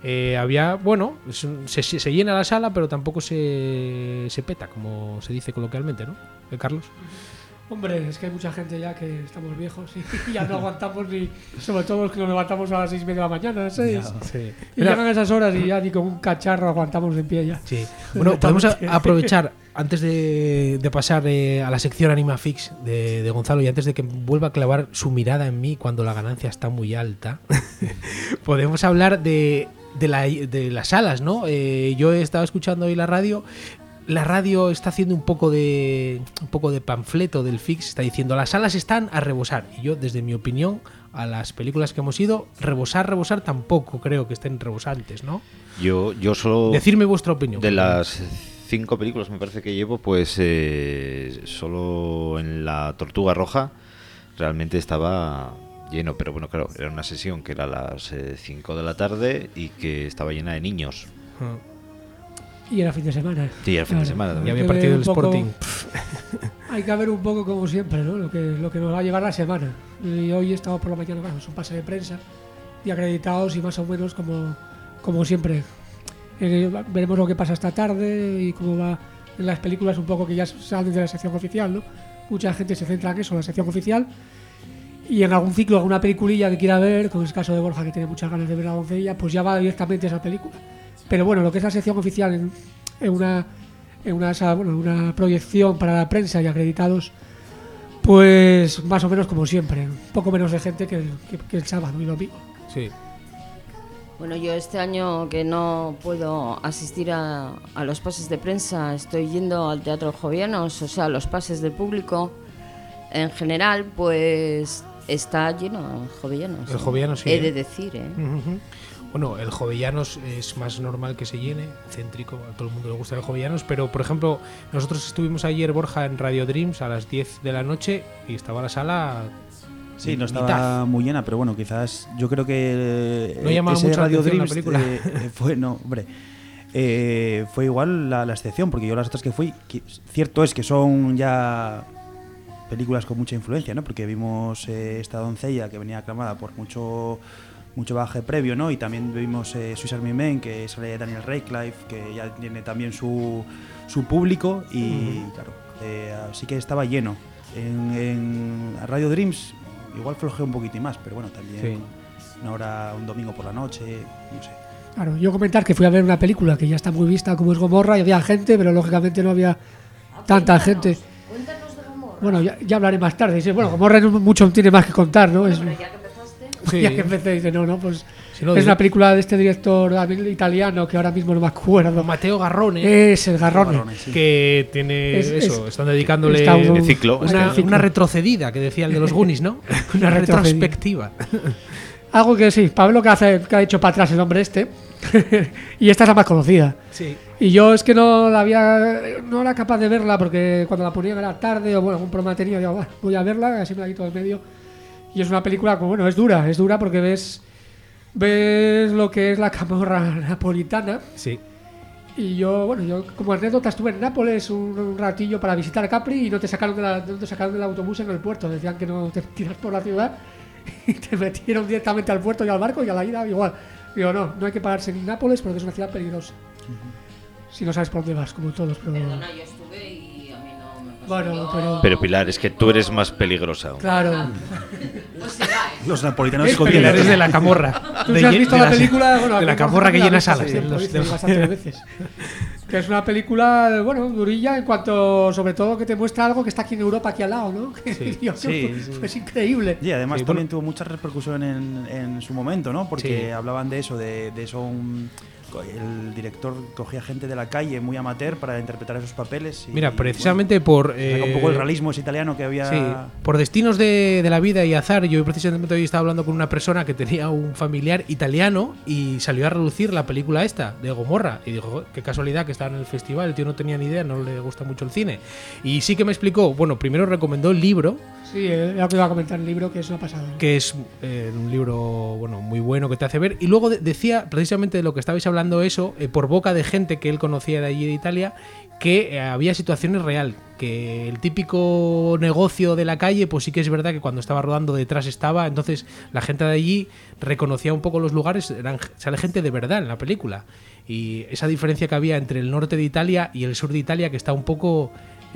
[SPEAKER 1] Eh, había, bueno, es un- se, se llena la sala, pero tampoco se, se peta, como se dice coloquialmente, ¿no? ¿Eh, Carlos?
[SPEAKER 2] Hombre, es que hay mucha gente ya que estamos viejos y ya no aguantamos ni. Sobre todo los que nos levantamos a las seis y media de la mañana, a las seis.
[SPEAKER 1] Sí.
[SPEAKER 2] Y llegan esas horas y ya ni con un cacharro aguantamos de pie ya.
[SPEAKER 1] Sí. Bueno, podemos a- aprovechar, antes de, de pasar eh, a la sección Animafix de, de Gonzalo y antes de que vuelva a clavar su mirada en mí cuando la ganancia está muy alta, podemos hablar de, de, la- de las salas, ¿no? Eh, yo he estado escuchando hoy la radio. La radio está haciendo un poco de un poco de panfleto del Fix, está diciendo las salas están a rebosar. Y yo, desde mi opinión, a las películas que hemos ido, rebosar, rebosar tampoco creo que estén rebosantes, ¿no?
[SPEAKER 5] Yo, yo solo...
[SPEAKER 1] Decirme vuestra opinión.
[SPEAKER 5] De las cinco películas me parece que llevo, pues eh, solo en La Tortuga Roja realmente estaba lleno. Pero bueno, claro, era una sesión que era a las cinco de la tarde y que estaba llena de niños.
[SPEAKER 1] Ah.
[SPEAKER 2] Y era fin de semana.
[SPEAKER 5] Sí, era fin de semana
[SPEAKER 1] Y
[SPEAKER 5] también.
[SPEAKER 1] había
[SPEAKER 2] Hay que
[SPEAKER 1] partido
[SPEAKER 2] ver
[SPEAKER 1] del
[SPEAKER 2] un poco-
[SPEAKER 1] Sporting.
[SPEAKER 2] Hay que ver un poco como siempre, ¿no? Lo que, lo que nos va a llevar la semana. Y hoy he estado por la mañana, bueno, es un pase de prensa y acreditados y más o menos como, como siempre. Eh, veremos lo que pasa esta tarde y cómo va en las películas un poco que ya salen de la sección oficial, ¿no? Mucha gente se centra en eso, en la sección oficial. Y en algún ciclo, alguna peliculilla que quiera ver, como es el caso de Borja, que tiene muchas ganas de ver La Doncella, pues ya va directamente a esa película. Pero bueno, lo que es la sección oficial en, en una en una, esa- bueno, una proyección para la prensa y acreditados, pues más o menos como siempre, un poco menos de gente que el, que, que el sábado y domingo.
[SPEAKER 1] Sí.
[SPEAKER 3] Bueno, yo este año que no puedo asistir a, a los pases de prensa, estoy yendo al Teatro Jovianos, o sea, los pases del público en general, pues está lleno el Jovellanos.
[SPEAKER 1] El Jovellanos, sí,
[SPEAKER 3] He
[SPEAKER 1] ¿eh?
[SPEAKER 3] de decir, ¿eh?
[SPEAKER 1] Ujú. Bueno, el Jovellanos es más normal que se llene, céntrico, a todo el mundo le gusta el Jovellanos, pero por ejemplo, nosotros estuvimos ayer, Borja, en Radio Dreams a las diez de la noche y estaba la sala.
[SPEAKER 4] Sí, no
[SPEAKER 1] mitad.
[SPEAKER 4] estaba muy llena, pero bueno, quizás yo creo que
[SPEAKER 1] No llamaba
[SPEAKER 4] ese
[SPEAKER 1] mucho la
[SPEAKER 4] Radio
[SPEAKER 1] atención la
[SPEAKER 4] Dreams
[SPEAKER 1] película.
[SPEAKER 4] eh, eh, fue, no, hombre, eh, fue igual la, la excepción, porque yo las otras que fui, que cierto es que son ya películas con mucha influencia, ¿no? Porque vimos eh, esta Doncella que venía aclamada por mucho mucho bagaje previo, ¿no? Y también vimos eh, Swiss Army Men, que sale Daniel Radcliffe, que ya tiene también su, su público y claro, eh, así que estaba lleno. En, en Radio Dreams igual flojeó un poquito más, pero bueno, también
[SPEAKER 1] Sí.
[SPEAKER 4] una hora, un domingo por la noche, no sé.
[SPEAKER 2] Claro, yo comentar que fui a ver una película que ya está muy vista como es Gomorra y había gente, pero lógicamente no había tanta gente.
[SPEAKER 3] Cuéntanos de Gomorra.
[SPEAKER 2] Bueno, ya, ya hablaré más tarde. Dice, bueno, Gomorra no mucho tiene más que contar, ¿no? Es,
[SPEAKER 3] Pero ya que empezaste...
[SPEAKER 1] Sí.
[SPEAKER 2] ya que empecé, dice, no, no, pues
[SPEAKER 1] Si no,
[SPEAKER 2] es
[SPEAKER 1] dice-
[SPEAKER 2] una película de este director italiano que ahora mismo no me acuerdo.
[SPEAKER 1] Matteo Garrone,
[SPEAKER 2] Es el Garrone.
[SPEAKER 4] Garrone, sí.
[SPEAKER 1] que tiene
[SPEAKER 2] Es-
[SPEAKER 1] eso,
[SPEAKER 2] es-
[SPEAKER 1] están dedicándole
[SPEAKER 2] está un-
[SPEAKER 5] de ciclo.
[SPEAKER 1] una,
[SPEAKER 2] ciclo.
[SPEAKER 1] una retrocedida, que decía el de los Goonies, ¿no? Una
[SPEAKER 2] Una retrocedida.
[SPEAKER 1] retrospectiva.
[SPEAKER 2] Algo que sí, Pablo que, hace, que ha hecho para atrás el hombre este. Y esta es la más conocida.
[SPEAKER 1] Sí.
[SPEAKER 2] Y yo es que no la había, no era capaz de verla porque cuando la ponían era tarde o bueno, algún programa tenía, digo, "Bah, voy a verla, así me la quito del medio". Y es una película que, bueno, es dura, es dura porque ves, ves lo que es la camorra napolitana.
[SPEAKER 1] Sí.
[SPEAKER 2] Y yo, bueno, yo como anécdota estuve en Nápoles un, un ratillo para visitar a Capri y no te sacaron de la, no te sacaron del autobús en el puerto. Decían que no te tiras por la ciudad y te metieron directamente al puerto y al barco y a la ida igual. Digo, no, no hay que pararse en Nápoles porque es una ciudad peligrosa. Si no sabes por dónde vas, como todos. Pero,
[SPEAKER 3] Perdona, yo estuve y a mí no me pasó.
[SPEAKER 2] Bueno,
[SPEAKER 3] Yo-
[SPEAKER 2] pero-
[SPEAKER 5] Pero Pilar, es que tú eres más peligrosa aún.
[SPEAKER 2] claro.
[SPEAKER 3] Pues será, ¿eh?
[SPEAKER 4] Los napolitanos
[SPEAKER 2] Es
[SPEAKER 4] copian
[SPEAKER 1] Pilares de la camorra.
[SPEAKER 2] Tú
[SPEAKER 1] De
[SPEAKER 2] si has
[SPEAKER 1] lle-
[SPEAKER 2] visto
[SPEAKER 1] de
[SPEAKER 2] la
[SPEAKER 1] las-
[SPEAKER 2] película, bueno,
[SPEAKER 1] de la
[SPEAKER 2] que
[SPEAKER 1] camorra que
[SPEAKER 2] la
[SPEAKER 1] llena
[SPEAKER 2] he visto,
[SPEAKER 1] salas.
[SPEAKER 2] sí,
[SPEAKER 1] de
[SPEAKER 2] lo he
[SPEAKER 1] los-
[SPEAKER 2] visto
[SPEAKER 1] de-
[SPEAKER 2] bastantes veces. Que es una película, bueno, durilla en cuanto, sobre todo, que te muestra algo que está aquí en Europa, aquí al lado, ¿no? Que, Dios,
[SPEAKER 4] Sí,
[SPEAKER 2] pues,
[SPEAKER 4] sí.
[SPEAKER 2] pues increíble.
[SPEAKER 4] Y además
[SPEAKER 1] Sí,
[SPEAKER 4] también
[SPEAKER 1] bueno.
[SPEAKER 4] tuvo mucha repercusión en, en su momento, ¿no? Porque
[SPEAKER 1] Sí.
[SPEAKER 4] hablaban de eso, de, de eso un- el director cogía gente de la calle muy amateur para interpretar esos papeles. Y,
[SPEAKER 1] Mira,
[SPEAKER 4] bueno,
[SPEAKER 1] precisamente por.
[SPEAKER 4] saca
[SPEAKER 1] eh,
[SPEAKER 4] un poco el realismo ese italiano que había.
[SPEAKER 1] Sí, por destinos de, de la vida y azar, yo precisamente hoy estaba hablando con una persona que tenía un familiar italiano y salió a relucir la película esta, de Gomorra. Y dijo, "Jo, qué casualidad que estaba en el festival, el tío no tenía ni idea, no le gusta mucho el cine". Y sí que me explicó, bueno, primero recomendó el libro,
[SPEAKER 2] Sí, eh, ya que iba a comentar el libro, que es una pasada.
[SPEAKER 1] que es eh, un libro bueno muy bueno que te hace ver, y luego de- decía precisamente de lo que estabais hablando eso, eh, por boca de gente que él conocía de allí de Italia, que eh, había situaciones real, que el típico negocio de la calle, pues sí que es verdad que cuando estaba rodando detrás estaba, entonces la gente de allí reconocía un poco los lugares, eran, sale gente de verdad en la película, y esa diferencia que había entre el norte de Italia y el sur de Italia, que está un poco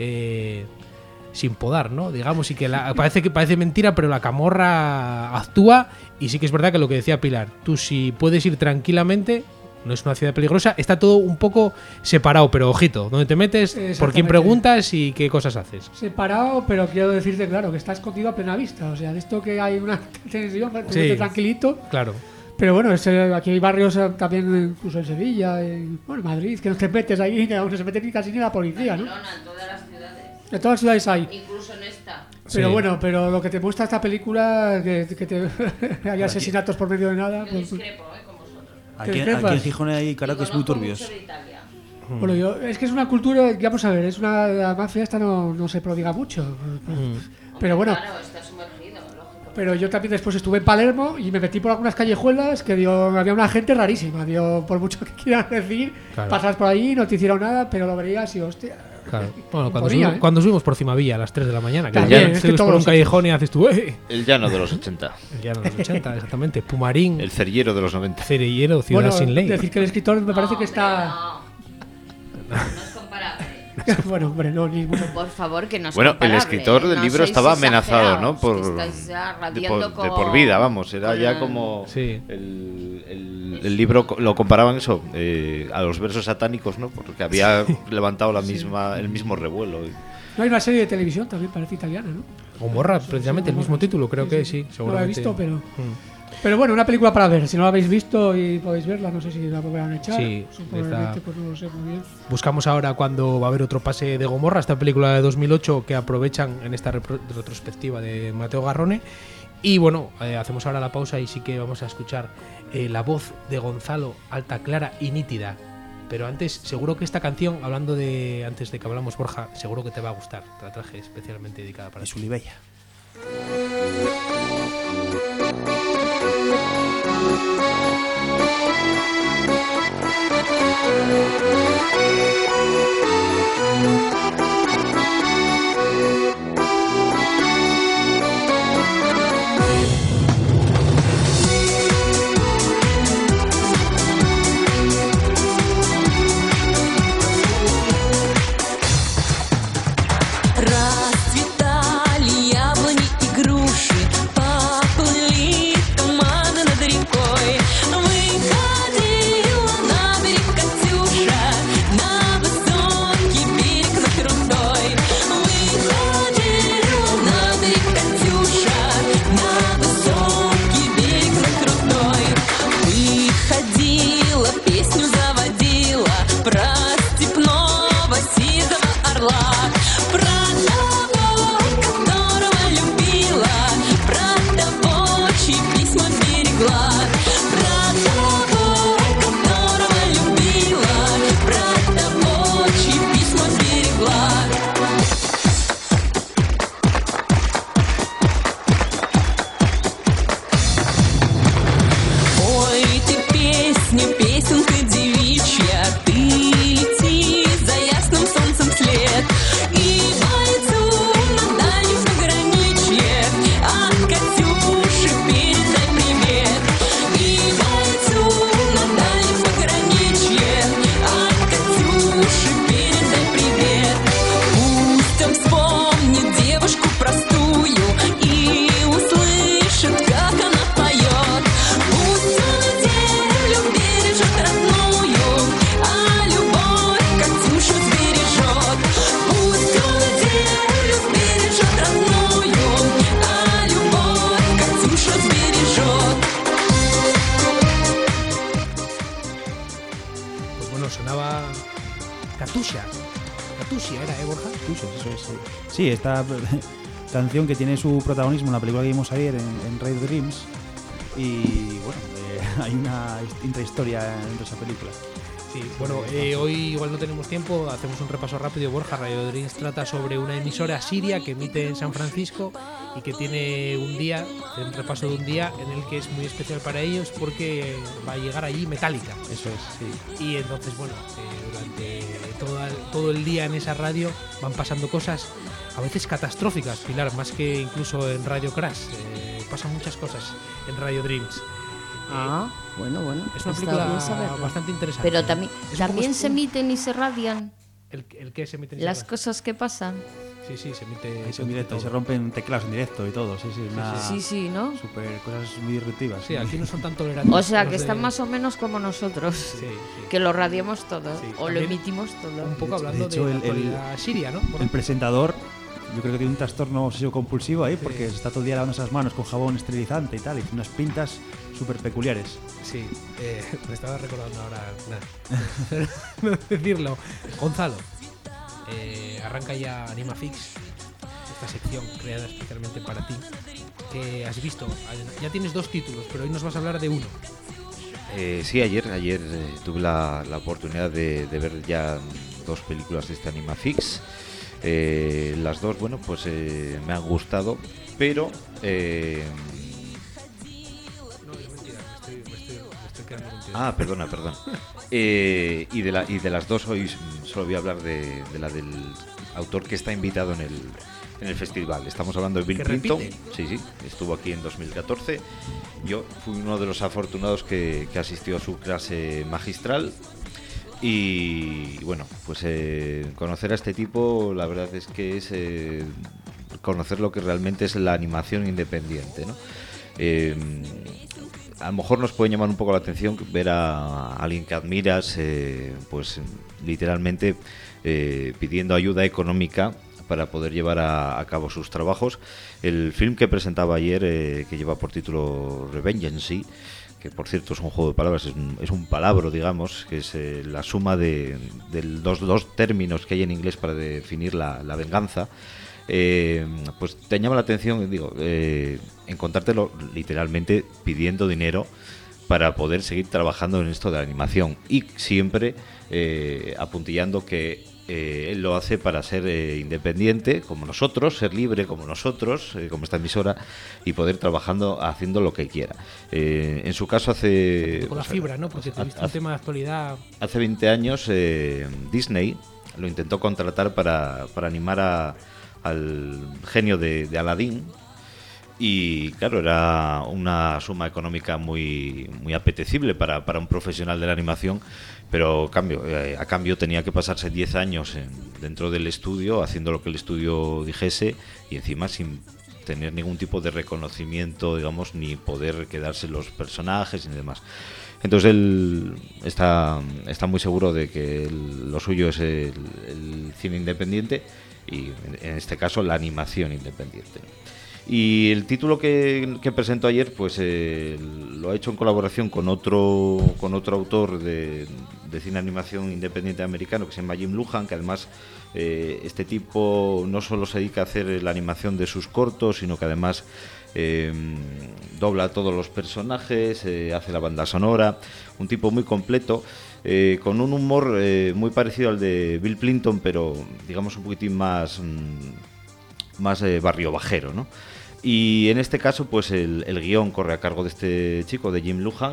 [SPEAKER 1] eh, sin podar, ¿no? Digamos, y que la, parece que parece mentira, pero la camorra actúa, y sí que es verdad que lo que decía Pilar, tú si puedes ir tranquilamente, no es una ciudad peligrosa, está todo un poco separado, pero ojito, donde te metes, por quién preguntas y qué cosas haces.
[SPEAKER 2] Separado, pero quiero decirte, claro, que está escondido a plena vista. O sea, de esto que hay una tensión, te
[SPEAKER 1] Sí.
[SPEAKER 2] metes tranquilito.
[SPEAKER 1] Claro.
[SPEAKER 2] Pero bueno, es, eh, aquí hay barrios eh, también, incluso en Sevilla, en bueno, en Madrid, que no te metes ahí, que no se mete ni casi ni la policía, ¿no?
[SPEAKER 3] Barcelona, en todas las ciudades,
[SPEAKER 2] En todas las ciudades hay.
[SPEAKER 3] incluso en esta.
[SPEAKER 2] Pero
[SPEAKER 1] Sí.
[SPEAKER 2] bueno, pero lo que te muestra esta película, que, que te, hay asesinatos por medio de nada.
[SPEAKER 3] Yo
[SPEAKER 2] Pues,
[SPEAKER 3] discrepo, ¿eh? Con vosotros.
[SPEAKER 4] Aquí,
[SPEAKER 2] ¿Qué
[SPEAKER 4] aquí en
[SPEAKER 2] crepas?
[SPEAKER 4] Gijón hay
[SPEAKER 3] Y
[SPEAKER 4] karaokes muy
[SPEAKER 3] conozco
[SPEAKER 4] turbios.
[SPEAKER 3] mucho de Italia.
[SPEAKER 2] bueno, yo, es que es una cultura, vamos a ver, es una la mafia esta no, no se prodiga mucho. Pero bueno,
[SPEAKER 3] Claro, está sumergido, lógico.
[SPEAKER 2] pero yo también después estuve en Palermo y me metí por algunas callejuelas que dio, había una gente rarísima, dio, por mucho que quieras decir,
[SPEAKER 1] Claro.
[SPEAKER 2] pasas por ahí, no te hicieron nada, pero lo verías y hostia.
[SPEAKER 1] Claro. Bueno, cuando,
[SPEAKER 2] Ponía,
[SPEAKER 1] subimos,
[SPEAKER 2] ¿eh?
[SPEAKER 1] cuando subimos por Cimavilla a las tres de la mañana, que
[SPEAKER 2] También,
[SPEAKER 1] ya
[SPEAKER 2] es que
[SPEAKER 1] subes
[SPEAKER 2] todos
[SPEAKER 1] por un
[SPEAKER 2] los
[SPEAKER 1] callejón y haces tú, ¡eh!
[SPEAKER 5] El llano de los ochenta.
[SPEAKER 1] El llano de los ochenta, exactamente. Pumarín,
[SPEAKER 5] El cerillero de los noventa.
[SPEAKER 1] Cerillero, Ciudad
[SPEAKER 2] Bueno,
[SPEAKER 1] sin ley.
[SPEAKER 2] decir que el escritor me parece
[SPEAKER 3] No,
[SPEAKER 2] que
[SPEAKER 3] hombre,
[SPEAKER 2] está...
[SPEAKER 3] No. No es comparable.
[SPEAKER 2] bueno, hombre, no, ni mucho.
[SPEAKER 3] Por favor, que no es
[SPEAKER 5] Bueno, el
[SPEAKER 3] comparable,
[SPEAKER 5] escritor del
[SPEAKER 3] no
[SPEAKER 5] libro
[SPEAKER 3] sois
[SPEAKER 5] estaba amenazado,
[SPEAKER 3] exagerados,
[SPEAKER 5] ¿no? Por,
[SPEAKER 3] que estáis ya
[SPEAKER 5] de,
[SPEAKER 3] radiando
[SPEAKER 5] por, de
[SPEAKER 3] con-
[SPEAKER 5] por vida, vamos. Era
[SPEAKER 3] con
[SPEAKER 5] ya
[SPEAKER 3] el-
[SPEAKER 5] como.
[SPEAKER 1] Sí.
[SPEAKER 5] El, el- el libro co- lo comparaban eso eh, a los versos satánicos, ¿no? Porque había levantado la misma, el mismo revuelo.
[SPEAKER 2] No hay una serie de televisión también, parece italiana, ¿no?
[SPEAKER 1] Gomorra, precisamente, el mismo título, creo que sí,
[SPEAKER 2] No la he
[SPEAKER 1] seguramente.
[SPEAKER 2] visto, pero...
[SPEAKER 1] Mm.
[SPEAKER 2] Pero bueno, una película para ver. Si no la habéis visto y podéis verla, no sé si la volverán a echar.
[SPEAKER 1] Sí,
[SPEAKER 2] Probablemente,
[SPEAKER 1] está-
[SPEAKER 2] pues no lo sé muy bien.
[SPEAKER 1] Buscamos ahora cuando va a haber otro pase de Gomorra, esta película de dos mil ocho que aprovechan en esta repro- retrospectiva de Mateo Garrone. Y bueno, eh, hacemos ahora la pausa y sí que vamos a escuchar eh, la voz de Gonzalo, alta, clara y nítida. Pero antes, seguro que esta canción, hablando de antes de que hablamos, Borja, seguro que te va a gustar. Te la traje especialmente dedicada para
[SPEAKER 4] Es
[SPEAKER 1] ti.
[SPEAKER 4] Ulibella.
[SPEAKER 9] Расцветали яблони и груши, поплыли туманы над рекой. Выходила на берег Катюша, на высокий берег на крутой. Выходила на берег Катюша, на высокий берег на крутой. Выходила, песню заводила про степного сизого орла. Про того, которого любила, про того, чьи письма берегла. Про того, которого любила, про того, чьи письма берегла. Ой, ты песня, песенка девичья, ты лети за ясным солнцем вслед и бойцу на дальнем пограничье от Катюши передай привет. И бойцу на дальнем пограничье от Катюши передай привет. Пусть он вспомнит девушку простую и услышит, как она поет. Пусть он землю бережет родную, а любовь Катюшу сбережет. Пусть он землю бережет родную, а любовь Катюшу сбережет.
[SPEAKER 1] Pues bueno, sonaba Katusha. Katusha era, ¿eh, Borja?
[SPEAKER 4] Eso es, eso es, sí. Sí, esta canción que tiene su protagonismo en la película que vimos ayer en, en Red Dreams. Y bueno, eh, hay una intrahistoria dentro de esa película.
[SPEAKER 1] Sí, bueno, eh, hoy igual no tenemos tiempo, hacemos un repaso rápido. Borja, Radio Dreams trata sobre una emisora siria que emite en San Francisco y que tiene un día, un repaso de un día en el que es muy especial para ellos porque va a llegar allí Metallica.
[SPEAKER 4] Eso es, sí.
[SPEAKER 1] Y entonces, bueno, eh, durante todo el, todo el día en esa radio van pasando cosas a veces catastróficas, Pilar, más que incluso en Radio Crash. Eh, pasan muchas cosas en Radio Dreams.
[SPEAKER 3] Ah, bueno, bueno.
[SPEAKER 1] Es una
[SPEAKER 3] está
[SPEAKER 1] película
[SPEAKER 3] bien saberlo.
[SPEAKER 1] bastante interesante.
[SPEAKER 3] Pero también,
[SPEAKER 1] Es un
[SPEAKER 3] también
[SPEAKER 1] poco-
[SPEAKER 3] se emiten y se radian
[SPEAKER 1] ¿El, el que se emite en
[SPEAKER 3] las
[SPEAKER 1] esa radio?
[SPEAKER 3] cosas que pasan.
[SPEAKER 1] Sí, sí, se emite,
[SPEAKER 4] Es en directo, y se rompen teclados en directo y todo, sí, sí, una
[SPEAKER 3] Sí, sí, ¿no?
[SPEAKER 4] super cosas muy disruptivas.
[SPEAKER 1] Sí, aquí no son tan tolerantes.
[SPEAKER 3] O sea,
[SPEAKER 1] los
[SPEAKER 3] que
[SPEAKER 1] de-
[SPEAKER 3] están más o menos como nosotros.
[SPEAKER 1] Sí, sí.
[SPEAKER 3] Que lo radiamos todo
[SPEAKER 1] Sí,
[SPEAKER 3] o lo
[SPEAKER 1] también
[SPEAKER 3] emitimos todo.
[SPEAKER 1] Un poco
[SPEAKER 4] De
[SPEAKER 1] hablando
[SPEAKER 4] hecho,
[SPEAKER 1] de,
[SPEAKER 4] el-
[SPEAKER 1] la actualidad siria, ¿no? Por-
[SPEAKER 4] El presentador, yo creo que tiene un trastorno obsesivo compulsivo ahí,
[SPEAKER 1] Sí.
[SPEAKER 4] porque se está todo el día lavando esas manos con jabón esterilizante y tal, y tiene unas pintas súper peculiares.
[SPEAKER 1] Sí, eh, me estaba recordando ahora nada. No decirlo. Gonzalo, eh, arranca ya Animafix, esta sección creada especialmente para ti, que has visto. Ya tienes dos títulos, pero hoy nos vas a hablar de uno.
[SPEAKER 5] Eh, sí, ayer, ayer eh, tuve la, la oportunidad de, de ver ya dos películas de este Animafix. Eh, las dos, bueno, pues eh, me han gustado, pero eh,
[SPEAKER 1] No, es mentira, me estoy, me estoy, me estoy quedando contigo.
[SPEAKER 5] ah, perdona, perdón. Eh, y de la y de las dos hoy mm, solo voy a hablar de, de la del autor que está invitado en el en el festival. Estamos hablando de Bill
[SPEAKER 1] ¿Que
[SPEAKER 5] Clinton.
[SPEAKER 1] repite?
[SPEAKER 5] Sí, sí, estuvo aquí en dos mil catorce. Yo fui uno de los afortunados que, que asistió a su clase magistral. Y bueno, pues eh, conocer a este tipo, la verdad es que es eh, conocer lo que realmente es la animación independiente, ¿no? Eh, a lo mejor nos puede llamar un poco la atención ver a alguien que admiras, eh, pues literalmente eh, pidiendo ayuda económica para poder llevar a, a cabo sus trabajos. El film que presentaba ayer, eh, que lleva por título Revengeance, que por cierto es un juego de palabras, es un, es un palabro, digamos, que es eh, la suma de, de los dos términos que hay en inglés para definir la, la venganza. Eh, pues te llama la atención, digo, eh, encontrártelo literalmente pidiendo dinero para poder seguir trabajando en esto de la animación y siempre eh, apuntillando que eh, él lo hace para ser eh, independiente como nosotros, ser libre como nosotros, eh, como esta emisora, y poder trabajando haciendo lo que quiera. Eh, en su caso hace...
[SPEAKER 1] Con la
[SPEAKER 5] o sea,
[SPEAKER 1] fibra, ¿no? Porque te viste un
[SPEAKER 5] hace-
[SPEAKER 1] tema de actualidad.
[SPEAKER 5] Hace veinte años eh, Disney lo intentó contratar para, para animar a, al genio de, de Aladdin, y claro, era una suma económica muy, muy apetecible para, para un profesional de la animación, pero cambio, eh, a cambio tenía que pasarse diez años en- dentro del estudio haciendo lo que el estudio dijese, y encima sin tener ningún tipo de reconocimiento, digamos, ni poder quedarse los personajes ni demás. Entonces él está, está muy seguro de que el- lo suyo es el, el cine independiente y en este caso la animación independiente. Y el título que, que presentó ayer, pues eh, lo ha hecho en colaboración con otro con otro autor de, de cine animación independiente americano que se llama Jim Lujan, que además eh, este tipo no solo se dedica a hacer la animación de sus cortos, sino que además eh, dobla a todos los personajes, eh, hace la banda sonora, un tipo muy completo, eh, con un humor eh, muy parecido al de Bill Clinton, pero digamos un poquitín más, mm, más eh, barrio bajero, ¿no? Y en este caso, pues el, el guión corre a cargo de este chico, de Jim Lujan,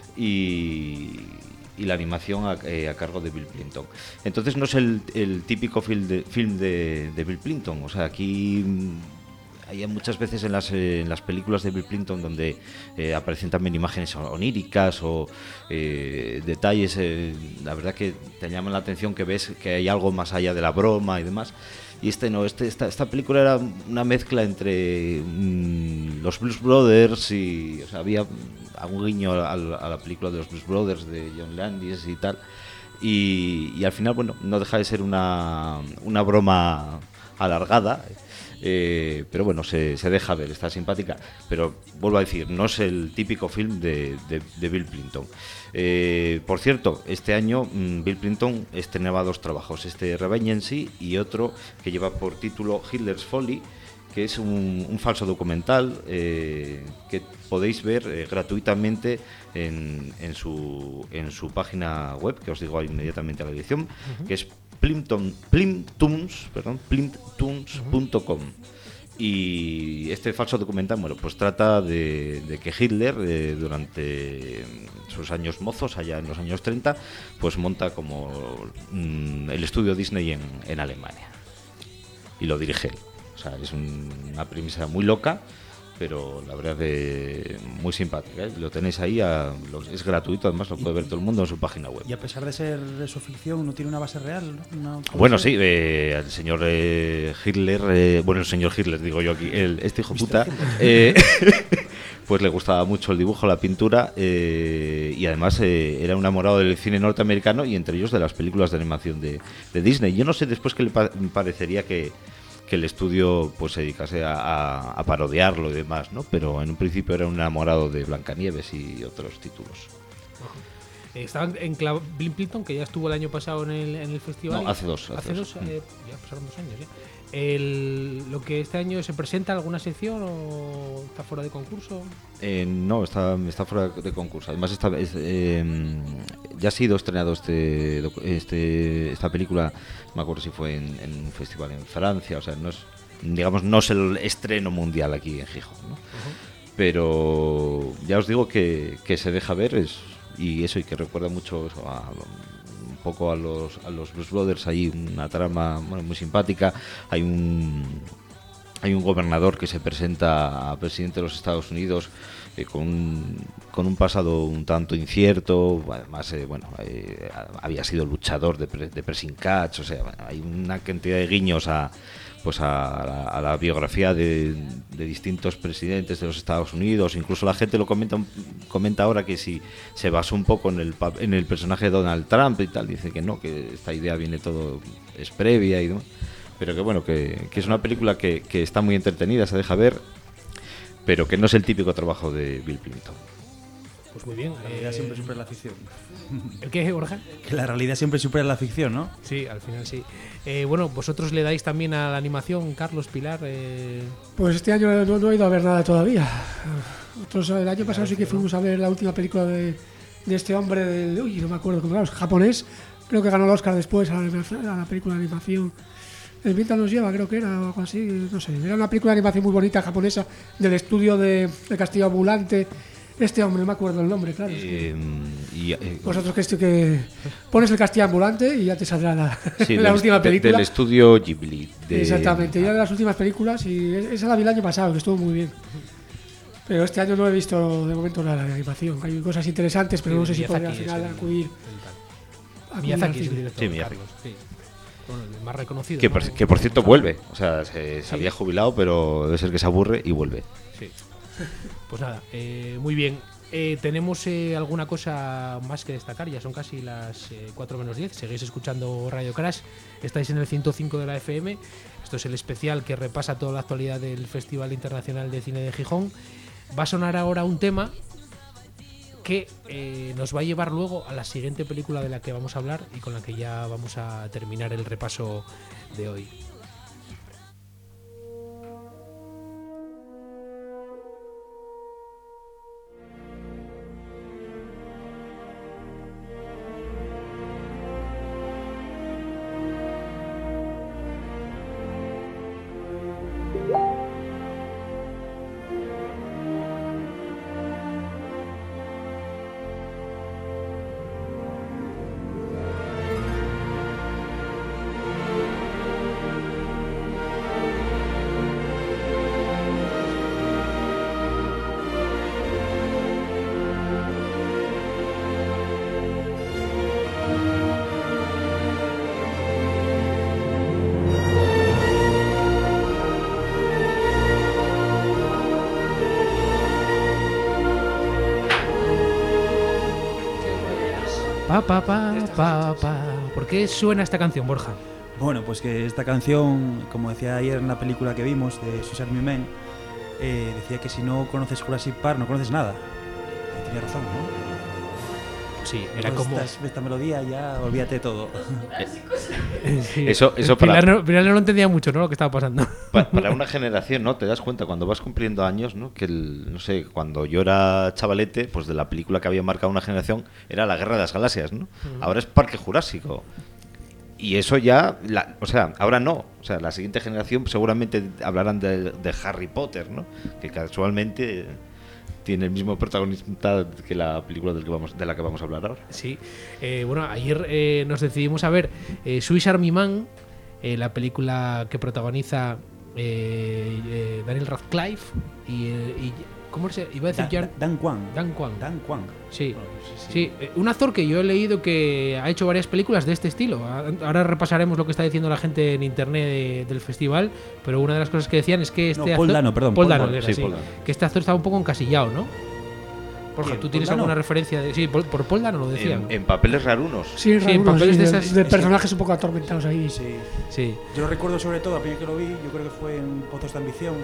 [SPEAKER 5] y, y la animación a, eh, a cargo de Bill Clinton. Entonces no es el, el típico film de, film de, de Bill Clinton. O sea, aquí mm, hay muchas veces en las, eh, en las películas de Bill Clinton donde eh, aparecen también imágenes oníricas o eh, detalles, eh, la verdad que te llaman la atención, que ves que hay algo más allá de la broma y demás. Y este no, este, esta, esta película era una mezcla entre mmm, los Blues Brothers y, o sea, había algún guiño a, a la película de los Blues Brothers de John Landis y tal. Y, y al final, bueno, no deja de ser una, una broma alargada, eh, pero bueno, se, se deja ver, está simpática. Pero vuelvo a decir, no es el típico film de, de, de Bill Clinton. Eh, por cierto, este año mmm, Bill Clinton estrenaba dos trabajos, este Revengeance y otro que lleva por título Hitler's Folly, que es un, un falso documental eh, que podéis ver eh, gratuitamente en, en, su, en su página web, que os digo inmediatamente a la dirección, uh-huh. que es Plimpton, Plimptons, perdón, Plimptons punto com. Y este falso documental, bueno, pues trata de, de que Hitler, eh, durante sus años mozos, allá en los años treinta, pues monta como mm, el estudio Disney en, en Alemania. Y lo dirige él. O sea, es un- una premisa muy loca, pero la verdad es muy simpática, ¿eh? Lo tenéis ahí, a- lo- es gratuito, además lo puede ver todo el mundo en su página web.
[SPEAKER 4] Y a pesar de ser eso ficción, no tiene una base real, ¿no? Una-
[SPEAKER 5] Bueno, sí, eh, el señor eh, Hitler, eh, bueno, el señor Hitler, digo yo aquí, el, este hijo puta, eh, pues le gustaba mucho el dibujo, la pintura, eh, y además eh, era un enamorado del cine norteamericano y entre ellos de las películas de animación de, de Disney. Yo no sé después qué le pa- parecería que, que el estudio pues se dedicase a, a- a parodiarlo y demás, ¿no? Pero en un principio era un enamorado de Blancanieves y otros títulos.
[SPEAKER 1] Eh, Estaban en Cla- Blimpington, que ya estuvo el año pasado en el, en el festival.
[SPEAKER 5] No, hace dos, hace
[SPEAKER 1] Hace
[SPEAKER 5] dos.
[SPEAKER 1] dos, eh, ya pasaron dos años ya. El, ¿Lo que este año se presenta, alguna sección o está fuera de concurso?
[SPEAKER 5] Eh, no, está, está fuera de concurso. Además, está, es, eh, ya ha sido estrenado este, docu- este esta película, me acuerdo si fue en, en un festival en Francia, o sea, no es, digamos, no es el estreno mundial aquí en Gijón, ¿no? Pero ya os digo que, que se deja ver, es, y eso, y que recuerda mucho eso, a, un poco a los, a los Blues Brothers. Hay una trama, bueno, muy simpática, hay un... Hay un gobernador que se presenta a presidente de los Estados Unidos eh, con, un, con un pasado un tanto incierto. Además, eh, bueno, eh, había sido luchador de, pre- de pressing catch. O sea, bueno, hay una cantidad de guiños a, pues a, la, a la biografía de, de distintos presidentes de los Estados Unidos. Incluso la gente lo comenta, comenta ahora que si se basó un poco en el, pa- en el personaje de Donald Trump y tal. Dice que no, que esta idea viene todo, es previa y demás. Pero que bueno, que, que es una película que, que está muy entretenida, se deja ver, pero que no es el típico trabajo de Bill Clinton.
[SPEAKER 1] Pues muy bien.
[SPEAKER 4] La realidad
[SPEAKER 1] eh,
[SPEAKER 4] siempre supera la ficción.
[SPEAKER 1] ¿El qué, Borja?
[SPEAKER 4] Que la realidad siempre supera la ficción, ¿no?
[SPEAKER 1] Sí, al final sí. Eh, bueno, vosotros le dais también a la animación, Carlos, Pilar. Eh,
[SPEAKER 2] Pues este año no, no he ido a ver nada todavía. Otros, el año pasado sí que fuimos a ver la última película de, de este hombre, del, uy, no me acuerdo cómo era, japonés. Creo que ganó el Oscar después a la, a la película de animación. El viento nos lleva, creo que era, o algo así, no sé. Era una película de animación muy bonita japonesa del estudio de, de Castillo Ambulante. Este hombre, no me acuerdo el nombre, claro. es que
[SPEAKER 5] Eh, y, eh,
[SPEAKER 2] vosotros que, esto que pones el Castillo Ambulante y ya te saldrá la,
[SPEAKER 5] sí,
[SPEAKER 2] la
[SPEAKER 5] del,
[SPEAKER 2] última
[SPEAKER 5] de-
[SPEAKER 2] película.
[SPEAKER 5] del estudio Ghibli. de-
[SPEAKER 2] Exactamente, ya de las últimas películas y esa la vi el año pasado, que estuvo muy bien. Pero este año no he visto de momento nada de animación. Hay cosas interesantes, pero no sé si podré al
[SPEAKER 1] Miyazaki
[SPEAKER 2] final
[SPEAKER 1] es el-
[SPEAKER 2] acudir.
[SPEAKER 1] el tal.
[SPEAKER 2] acudir al
[SPEAKER 1] Miyazaki es el
[SPEAKER 2] cine.
[SPEAKER 1] director.
[SPEAKER 5] Sí, Miyazaki.
[SPEAKER 1] Carlos, sí. Bueno, el más reconocido.
[SPEAKER 5] Que
[SPEAKER 1] ¿no?
[SPEAKER 5] por, que por cierto vuelve, o sea, se, se había jubilado, pero debe ser que se aburre y vuelve.
[SPEAKER 1] Sí. Pues nada, eh, muy bien. Eh, ¿Tenemos eh, alguna cosa más que destacar? Ya son casi las eh, cuatro menos diez. Seguís escuchando Radio Crash. Estáis en el ciento cinco de la F M. Esto es el especial que repasa toda la actualidad del Festival Internacional de Cine de Gijón. Va a sonar ahora un tema que eh, nos va a llevar luego a la siguiente película de la que vamos a hablar y con la que ya vamos a terminar el repaso de hoy. Pa, pa, pa, pa, pa. ¿Por qué suena esta canción, Borja?
[SPEAKER 4] Bueno, pues que esta canción, como decía ayer en la película que vimos de Swiss Army Men, eh, decía que si no conoces Jurassic Park no conoces nada. Y tenía razón, ¿no?
[SPEAKER 1] Sí, era
[SPEAKER 4] Con
[SPEAKER 1] como...
[SPEAKER 4] esta, esta melodía ya olvídate de todo.
[SPEAKER 1] Sí.
[SPEAKER 5] Eso- eso para-
[SPEAKER 1] Pilar, no, Pilar no entendía mucho, ¿no? Lo que estaba pasando.
[SPEAKER 5] Pa- para una generación, ¿no? Te das cuenta cuando vas cumpliendo años, ¿no? Que, el, no sé, cuando yo era chavalete, pues de la película que había marcado una generación era La Guerra de las Galaxias, ¿no? Ahora es Parque Jurásico. y eso ya, la, o sea, ahora no. O sea, la siguiente generación seguramente hablarán de, de Harry Potter, ¿no? Que casualmente tiene el mismo protagonista que la película del que vamos, de la que vamos a hablar ahora.
[SPEAKER 1] Sí. Eh, bueno, ayer eh, nos decidimos a ver eh, Swiss Army Man, eh, la película que protagoniza eh, eh, Daniel Radcliffe y, eh, y ¿cómo se iba a decir?
[SPEAKER 4] Dan, Dan Kwan.
[SPEAKER 1] Dan Kwan.
[SPEAKER 4] Dan Kwan.
[SPEAKER 1] Sí.
[SPEAKER 4] Bueno, sí, sí.
[SPEAKER 1] Sí, eh, un actor que yo he leído que ha hecho varias películas de este estilo. A- Ahora repasaremos lo que está diciendo la gente en internet de- del festival, pero una de las cosas que decían es que este
[SPEAKER 4] No, Paul
[SPEAKER 1] actor,
[SPEAKER 4] Dano, perdón,
[SPEAKER 1] Paul
[SPEAKER 4] Paul
[SPEAKER 1] Dano,
[SPEAKER 4] Dano,
[SPEAKER 1] era,
[SPEAKER 5] sí,
[SPEAKER 1] sí,
[SPEAKER 5] Paul Dano.
[SPEAKER 1] que este actor estaba un poco encasillado, ¿no? Porja,
[SPEAKER 4] ¿Quién?
[SPEAKER 1] ¿tú tienes
[SPEAKER 4] ¿Paul Dano?
[SPEAKER 1] alguna referencia de sí, por, por Paul Dano lo decían?
[SPEAKER 5] En, en papeles rarunos.
[SPEAKER 2] Sí,
[SPEAKER 1] Sí, en
[SPEAKER 2] raros,
[SPEAKER 1] papeles
[SPEAKER 2] sí,
[SPEAKER 1] de
[SPEAKER 2] de,
[SPEAKER 1] esas-
[SPEAKER 2] de
[SPEAKER 1] sí.
[SPEAKER 2] personajes un poco atormentados ahí.
[SPEAKER 4] Sí.
[SPEAKER 1] Sí.
[SPEAKER 4] Yo lo recuerdo sobre todo, la primera que lo vi, yo creo que fue en Pozos de Ambición.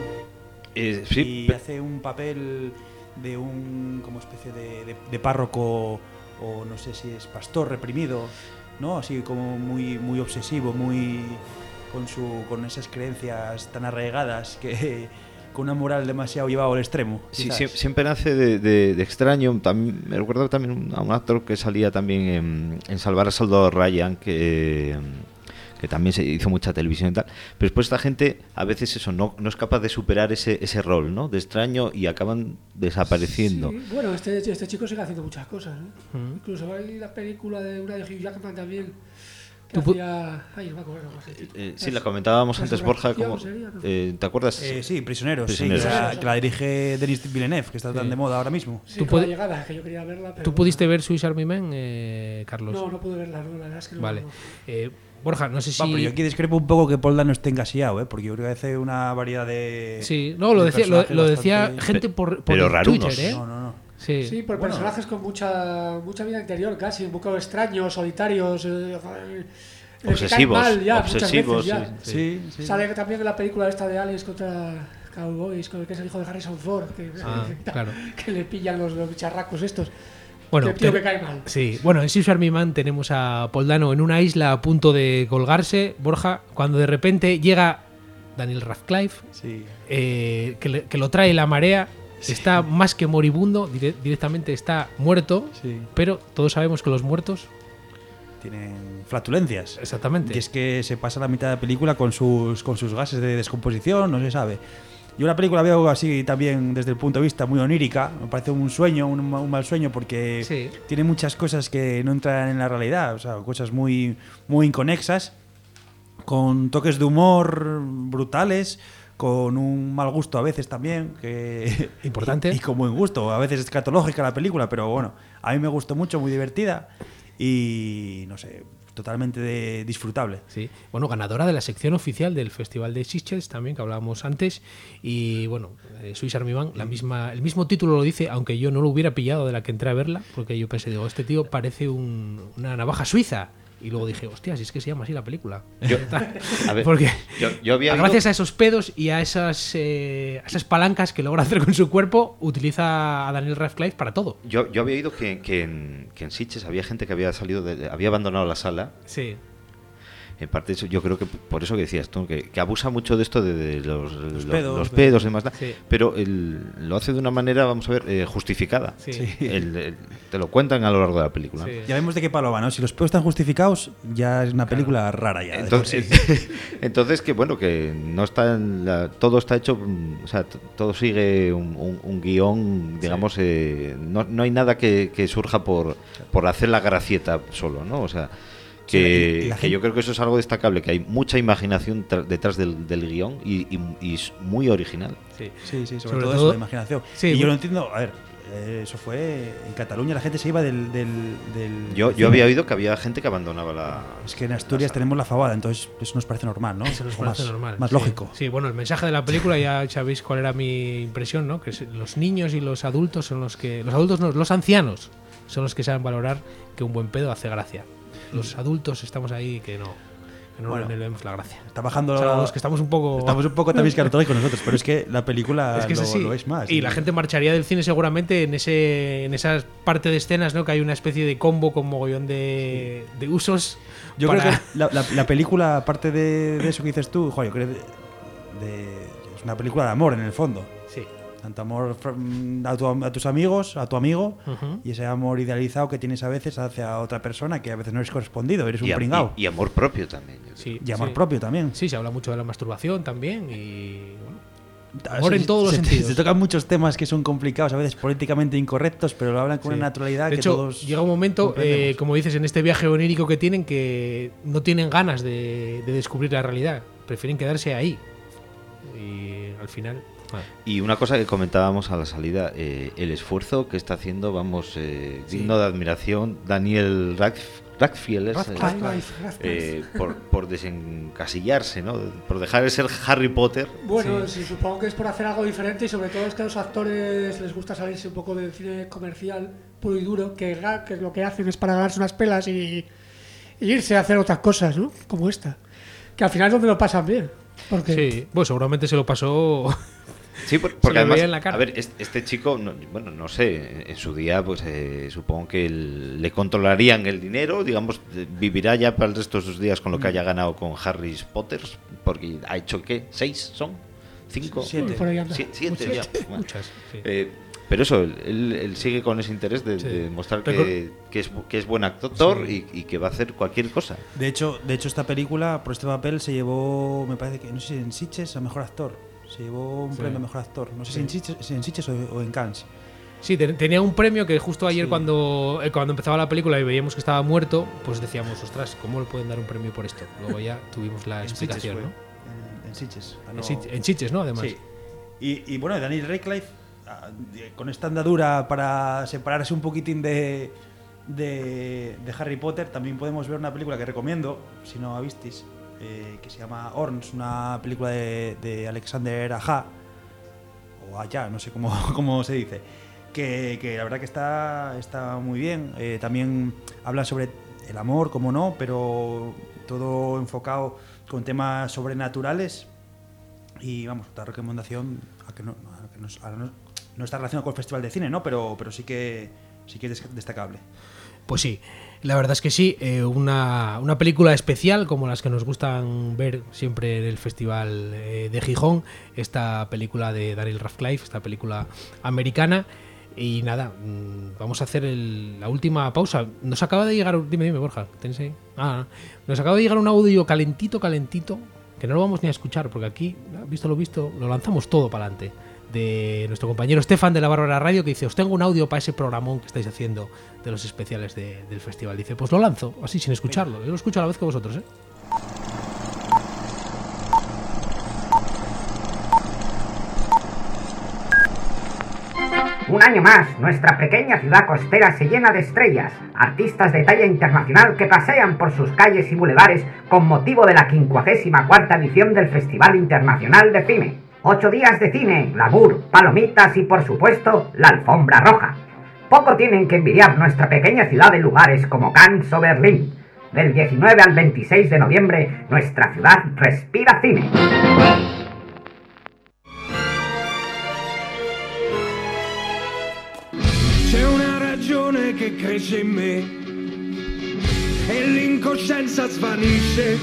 [SPEAKER 5] Eh, sí,
[SPEAKER 4] Y
[SPEAKER 5] pe-
[SPEAKER 4] hace un papel de un como especie de, de- de párroco, o no sé si es pastor reprimido, ¿no? Así como muy, muy obsesivo, muy con su con esas creencias tan arraigadas que con una moral demasiado llevado al extremo.
[SPEAKER 5] Sí,
[SPEAKER 4] quizás.
[SPEAKER 5] sie- siempre hace de, de- de extraño. También, me recuerdo también un- a un actor que salía también en, en Salvar a Soldado Ryan, que, que también se hizo mucha televisión y tal. Pero después esta gente, a veces eso, no, no es capaz de superar ese, ese rol, ¿no? De extraño y acaban desapareciendo.
[SPEAKER 2] Sí, bueno, este, este chico sigue haciendo muchas cosas, ¿no?
[SPEAKER 1] Mm.
[SPEAKER 2] Incluso hay la película de una de Hugh Jackman también. Que
[SPEAKER 1] Tú pu-
[SPEAKER 2] hacía. Ay, no me acuerdo cómo se llama.
[SPEAKER 5] Eh, sí, la comentábamos antes, Borja. Como,
[SPEAKER 2] Resurrección sería, ¿no?
[SPEAKER 5] eh, ¿Te acuerdas?
[SPEAKER 4] Eh, sí, Prisioneros,
[SPEAKER 5] Prisioneros.
[SPEAKER 4] sí, que, la, que la dirige Denis Villeneuve, que está tan
[SPEAKER 1] Sí.
[SPEAKER 4] de moda ahora mismo.
[SPEAKER 2] Sí,
[SPEAKER 1] Tú
[SPEAKER 2] con la
[SPEAKER 1] puede-
[SPEAKER 2] llegada, que yo quería verla. Pero
[SPEAKER 1] ¿Tú pudiste ver Swiss Army Man, eh, Carlos?
[SPEAKER 2] No, no pude verla, no, la verdad es que no.
[SPEAKER 1] Vale.
[SPEAKER 2] no.
[SPEAKER 1] Eh, Borja, no sé si...
[SPEAKER 4] Va, pero yo aquí discrepo un poco que Paul Dano esté encasillado, ¿eh? Porque yo creo que hace una variedad de.
[SPEAKER 1] Sí, no, lo
[SPEAKER 4] de
[SPEAKER 1] decía, lo,
[SPEAKER 4] personajes
[SPEAKER 1] lo decía
[SPEAKER 4] bastante-
[SPEAKER 1] gente por, por
[SPEAKER 5] pero
[SPEAKER 1] el
[SPEAKER 5] rarunos.
[SPEAKER 1] Twitter, ¿eh?
[SPEAKER 4] No, no, no.
[SPEAKER 1] Sí.
[SPEAKER 2] Sí, por
[SPEAKER 4] Bueno.
[SPEAKER 2] personajes con mucha mucha vida interior, casi, un poco extraños, solitarios. Eh, eh, que
[SPEAKER 5] Obsesivos,
[SPEAKER 2] caen mal ya, muchas
[SPEAKER 5] obsesivos,
[SPEAKER 2] veces ya.
[SPEAKER 5] sí.
[SPEAKER 4] Sí, sí.
[SPEAKER 2] Sale también en la película esta de Aliens contra Cowboys, con el que es el hijo de Harrison Ford, que,
[SPEAKER 1] Ah, claro.
[SPEAKER 2] que le pillan los, los bicharracos estos.
[SPEAKER 1] Bueno,
[SPEAKER 2] Que tío
[SPEAKER 1] te-
[SPEAKER 2] que cae mal.
[SPEAKER 1] Sí, bueno, en Swiss Army Man tenemos a Paul Dano en una isla a punto de colgarse, Borja, cuando de repente llega Daniel Radcliffe,
[SPEAKER 4] Sí.
[SPEAKER 1] eh, que, le- que lo trae la marea, está más que moribundo, dire- directamente está muerto,
[SPEAKER 4] Sí.
[SPEAKER 1] pero todos sabemos que los muertos,
[SPEAKER 4] Tienen flatulencias.
[SPEAKER 1] exactamente.
[SPEAKER 4] Y es que se pasa la mitad de la película con sus, con sus gases de descomposición, no se sabe. Yo la película veo así también desde el punto de vista muy onírica. Me parece un sueño, un, ma- un mal sueño, porque
[SPEAKER 1] Sí.
[SPEAKER 4] tiene muchas cosas que no entran en la realidad. O sea, cosas muy, muy inconexas, con toques de humor brutales, con un mal gusto a veces también. Que,
[SPEAKER 1] Importante.
[SPEAKER 4] Y, y con buen gusto. A veces es escatológica la película, pero bueno, a mí me gustó mucho, muy divertida. Y no sé, totalmente de- disfrutable.
[SPEAKER 1] Sí, bueno, ganadora de la sección oficial del Festival de Sitges también, que hablábamos antes. Y bueno, eh, Swiss Army Man, la misma, el mismo título lo dice, aunque yo no lo hubiera pillado de la que entré a verla, porque yo pensé, digo, este tío parece un- una navaja suiza. Y luego dije, hostia, si es que se llama así la película.
[SPEAKER 5] A ver,
[SPEAKER 1] Porque
[SPEAKER 5] yo, yo había oído-
[SPEAKER 1] gracias a esos pedos y a esas, eh, a esas palancas que logra hacer con su cuerpo, utiliza a Daniel Radcliffe para todo.
[SPEAKER 5] Yo, yo había oído que, que en, que en Sitges había gente que había salido, de- había abandonado la sala.
[SPEAKER 1] Sí.
[SPEAKER 5] En parte, eso, yo creo que por eso que decías tú, que, que abusa mucho de esto de, de los, los-
[SPEAKER 4] pedos,
[SPEAKER 5] los
[SPEAKER 4] de-
[SPEAKER 5] pedos y demás,
[SPEAKER 1] Sí.
[SPEAKER 5] pero el- lo hace de una manera, vamos a ver, eh, justificada.
[SPEAKER 1] Sí.
[SPEAKER 5] El- el- te lo cuentan a lo largo de la película.
[SPEAKER 1] Sí.
[SPEAKER 4] Ya vemos de qué palo va, ¿no? Si los pedos están justificados, ya es una película rara ya. de por
[SPEAKER 5] Entonces,
[SPEAKER 4] sí.
[SPEAKER 5] entonces que bueno, que no está en la- todo está hecho, mm, o sea, t- todo sigue un, un- un guión, digamos, eh, no, no hay nada que, que surja por, por hacer la gracieta solo, ¿no? O sea,
[SPEAKER 4] Sí,
[SPEAKER 5] que,
[SPEAKER 4] y- y la
[SPEAKER 5] que
[SPEAKER 4] gente-
[SPEAKER 5] yo creo que eso es algo destacable, que hay mucha imaginación tra- detrás del, del guión y, y- y es muy original.
[SPEAKER 1] Sí.
[SPEAKER 4] Sí, sí, sobre,
[SPEAKER 1] Sobre
[SPEAKER 4] todo,
[SPEAKER 1] todo-
[SPEAKER 4] eso, la imaginación.
[SPEAKER 1] Sí,
[SPEAKER 4] y yo
[SPEAKER 1] bueno.
[SPEAKER 4] lo entiendo, a ver, eh, eso fue en Cataluña, la gente se iba del. del, del
[SPEAKER 5] Yo,
[SPEAKER 4] del
[SPEAKER 5] yo
[SPEAKER 4] cine.
[SPEAKER 5] había oído que había gente que abandonaba la...
[SPEAKER 4] Es que en Asturias tenemos la fabada, entonces eso nos parece normal, ¿no?
[SPEAKER 1] Eso nos
[SPEAKER 4] O
[SPEAKER 1] parece
[SPEAKER 4] más,
[SPEAKER 1] normal.
[SPEAKER 4] Más
[SPEAKER 1] sí.
[SPEAKER 4] lógico.
[SPEAKER 1] Sí, bueno, el mensaje de la película ya sabéis cuál era mi impresión, ¿no? Que es- los niños y los adultos son los que... Los adultos no, los ancianos son los que saben valorar que un buen pedo hace gracia. Los adultos estamos ahí que no, que no
[SPEAKER 4] Bueno.
[SPEAKER 1] le vemos la gracia.
[SPEAKER 4] Está bajando.
[SPEAKER 1] O sea, los que estamos un poco...
[SPEAKER 4] Estamos un poco también escatológicos nosotros, pero es que la película
[SPEAKER 1] Es que es
[SPEAKER 4] lo,
[SPEAKER 1] así.
[SPEAKER 4] lo es más.
[SPEAKER 1] Y la gente marcharía del cine seguramente en ese en esa parte de escenas, ¿no? Que hay una especie de combo con mogollón de, de usos.
[SPEAKER 4] Yo
[SPEAKER 1] para-
[SPEAKER 4] creo que la, la- la película, aparte de, de eso que dices tú, joder, yo creo que de- de- es una película de amor en el fondo.
[SPEAKER 1] Sí.
[SPEAKER 4] Tanto amor fr- a, tu- a tus amigos, a tu amigo,
[SPEAKER 1] Ujú.
[SPEAKER 4] y ese amor idealizado que tienes a veces hacia otra persona que a veces no eres correspondido, eres un
[SPEAKER 5] Y, a-
[SPEAKER 4] pringao.
[SPEAKER 5] y- y amor propio también. yo creo.
[SPEAKER 1] Sí,
[SPEAKER 4] Y amor
[SPEAKER 1] sí.
[SPEAKER 4] propio también.
[SPEAKER 1] Sí, se habla mucho de la masturbación también y bueno,
[SPEAKER 4] Ah,
[SPEAKER 1] amor
[SPEAKER 4] se-
[SPEAKER 1] en todos los
[SPEAKER 4] se,
[SPEAKER 1] sentidos.
[SPEAKER 4] Se tocan muchos temas que son complicados, a veces políticamente incorrectos, pero lo hablan con
[SPEAKER 1] Sí.
[SPEAKER 4] una naturalidad
[SPEAKER 1] De
[SPEAKER 4] que
[SPEAKER 1] hecho,
[SPEAKER 4] todos
[SPEAKER 1] llega un momento,
[SPEAKER 4] comprendemos.
[SPEAKER 1] eh, como dices, en este viaje onírico que tienen, que no tienen ganas de, de descubrir la realidad. Prefieren quedarse ahí. Y al final... bueno,
[SPEAKER 5] Y una cosa que comentábamos a la salida, eh, el esfuerzo que está haciendo, vamos, eh,
[SPEAKER 1] Sí.
[SPEAKER 5] digno de admiración, Daniel Radcliffe, Radcliffe, es, eh,
[SPEAKER 2] Radcliffe, Radcliffe.
[SPEAKER 5] eh, por, por desencasillarse, ¿no? Por dejar de ser Harry Potter.
[SPEAKER 2] Bueno, sí. supongo que es por hacer algo diferente y sobre todo es que a los actores les gusta salirse un poco del cine comercial puro y duro, que, ga- que lo que hacen es para ganarse unas pelas y, y irse a hacer otras cosas, ¿no? Como esta. Que al final es donde lo pasan bien. Porque
[SPEAKER 1] sí, bueno, seguramente se lo pasó...
[SPEAKER 5] Sí, por-
[SPEAKER 1] Se
[SPEAKER 5] porque
[SPEAKER 1] le
[SPEAKER 5] además,
[SPEAKER 1] veía en la cara.
[SPEAKER 5] a ver, es- este chico, no- bueno, no sé, en su día, pues eh, supongo que el- le controlarían el dinero, digamos, eh, vivirá ya para el resto de sus días con lo que haya ganado con Harry Potter, porque ha hecho, ¿qué? ¿Seis son? ¿Cinco?
[SPEAKER 4] Siete.
[SPEAKER 2] por ahí anda.
[SPEAKER 5] Sie- siete ya. Bueno.
[SPEAKER 1] Muchas, sí.
[SPEAKER 5] Eh, pero eso, él, él sigue con ese interés de,
[SPEAKER 1] Sí.
[SPEAKER 5] de demostrar
[SPEAKER 1] Recor-
[SPEAKER 5] que, que es, que es buen actor y, y que va a hacer cualquier cosa.
[SPEAKER 4] De hecho, de hecho, esta película, por este papel, se llevó, me parece que, no sé si en Sitges a Mejor Actor. Se llevó un
[SPEAKER 1] Sí.
[SPEAKER 4] premio a Mejor Actor. No sé si en Sitges, si en Sitges o, o en Cannes.
[SPEAKER 1] Sí, ten- tenía un premio que justo ayer
[SPEAKER 4] Sí.
[SPEAKER 1] cuando, eh, cuando empezaba la película y veíamos que estaba muerto, pues decíamos, ostras, ¿cómo le pueden dar un premio por esto? Luego ya tuvimos la
[SPEAKER 4] En Sitges
[SPEAKER 1] explicación,
[SPEAKER 4] fue.
[SPEAKER 1] ¿no?
[SPEAKER 4] En, en Sitges. ganó-
[SPEAKER 1] En, Sitges- en Sitges, ¿no? Además.
[SPEAKER 4] Sí. Y, y bueno, Daniel Radcliffe, ah, de- con esta andadura para separarse un poquitín de, de, de Harry Potter, también podemos ver una película que recomiendo, si no la visteis, eh, que se llama Orns, una película de, de Alexander Aja, o Aja, no sé cómo, cómo se dice, que, que la verdad que está, está muy bien. Eh, también habla sobre el amor, como no, pero todo enfocado con temas sobrenaturales. Y vamos, otra recomendación, a que no, a que no, ahora no, no está relacionado con el Festival de Cine, ¿no? Pero, pero sí que sí que es des- destacable.
[SPEAKER 1] Pues sí, la verdad es que sí, eh, una, una película especial como las que nos gustan ver siempre en el Festival eh, de Gijón, esta película de Daniel Radcliffe, esta película americana. Y nada, mm, vamos a hacer el- la última pausa. Nos acaba de llegar, dime, dime, Borja, ¿tenéis ahí? Ah, no. Nos acaba de llegar un audio calentito, calentito, que no lo vamos ni a escuchar, porque aquí, visto lo visto, lo lanzamos todo para adelante. De nuestro compañero Estefan de la Bárbara Radio, que dice, os tengo un audio para ese programón que estáis haciendo de los especiales de- del festival. Dice, pues lo lanzo, así sin escucharlo. Yo lo escucho a la vez que vosotros, ¿eh?
[SPEAKER 10] Un año más, nuestra pequeña ciudad costera se llena de estrellas, artistas de talla internacional que pasean por sus calles y bulevares con motivo de la quincuagésima cuarta edición del Festival Internacional de Cine. Ocho días de cine, glamour, palomitas y por supuesto, la alfombra roja. Poco tienen que envidiar nuestra pequeña ciudad de lugares como Cannes o Berlín. Del diecinueve al veintiséis de noviembre, nuestra ciudad respira cine.
[SPEAKER 11] C'è una ragione che cresce in me e l'incoscienza svanisce.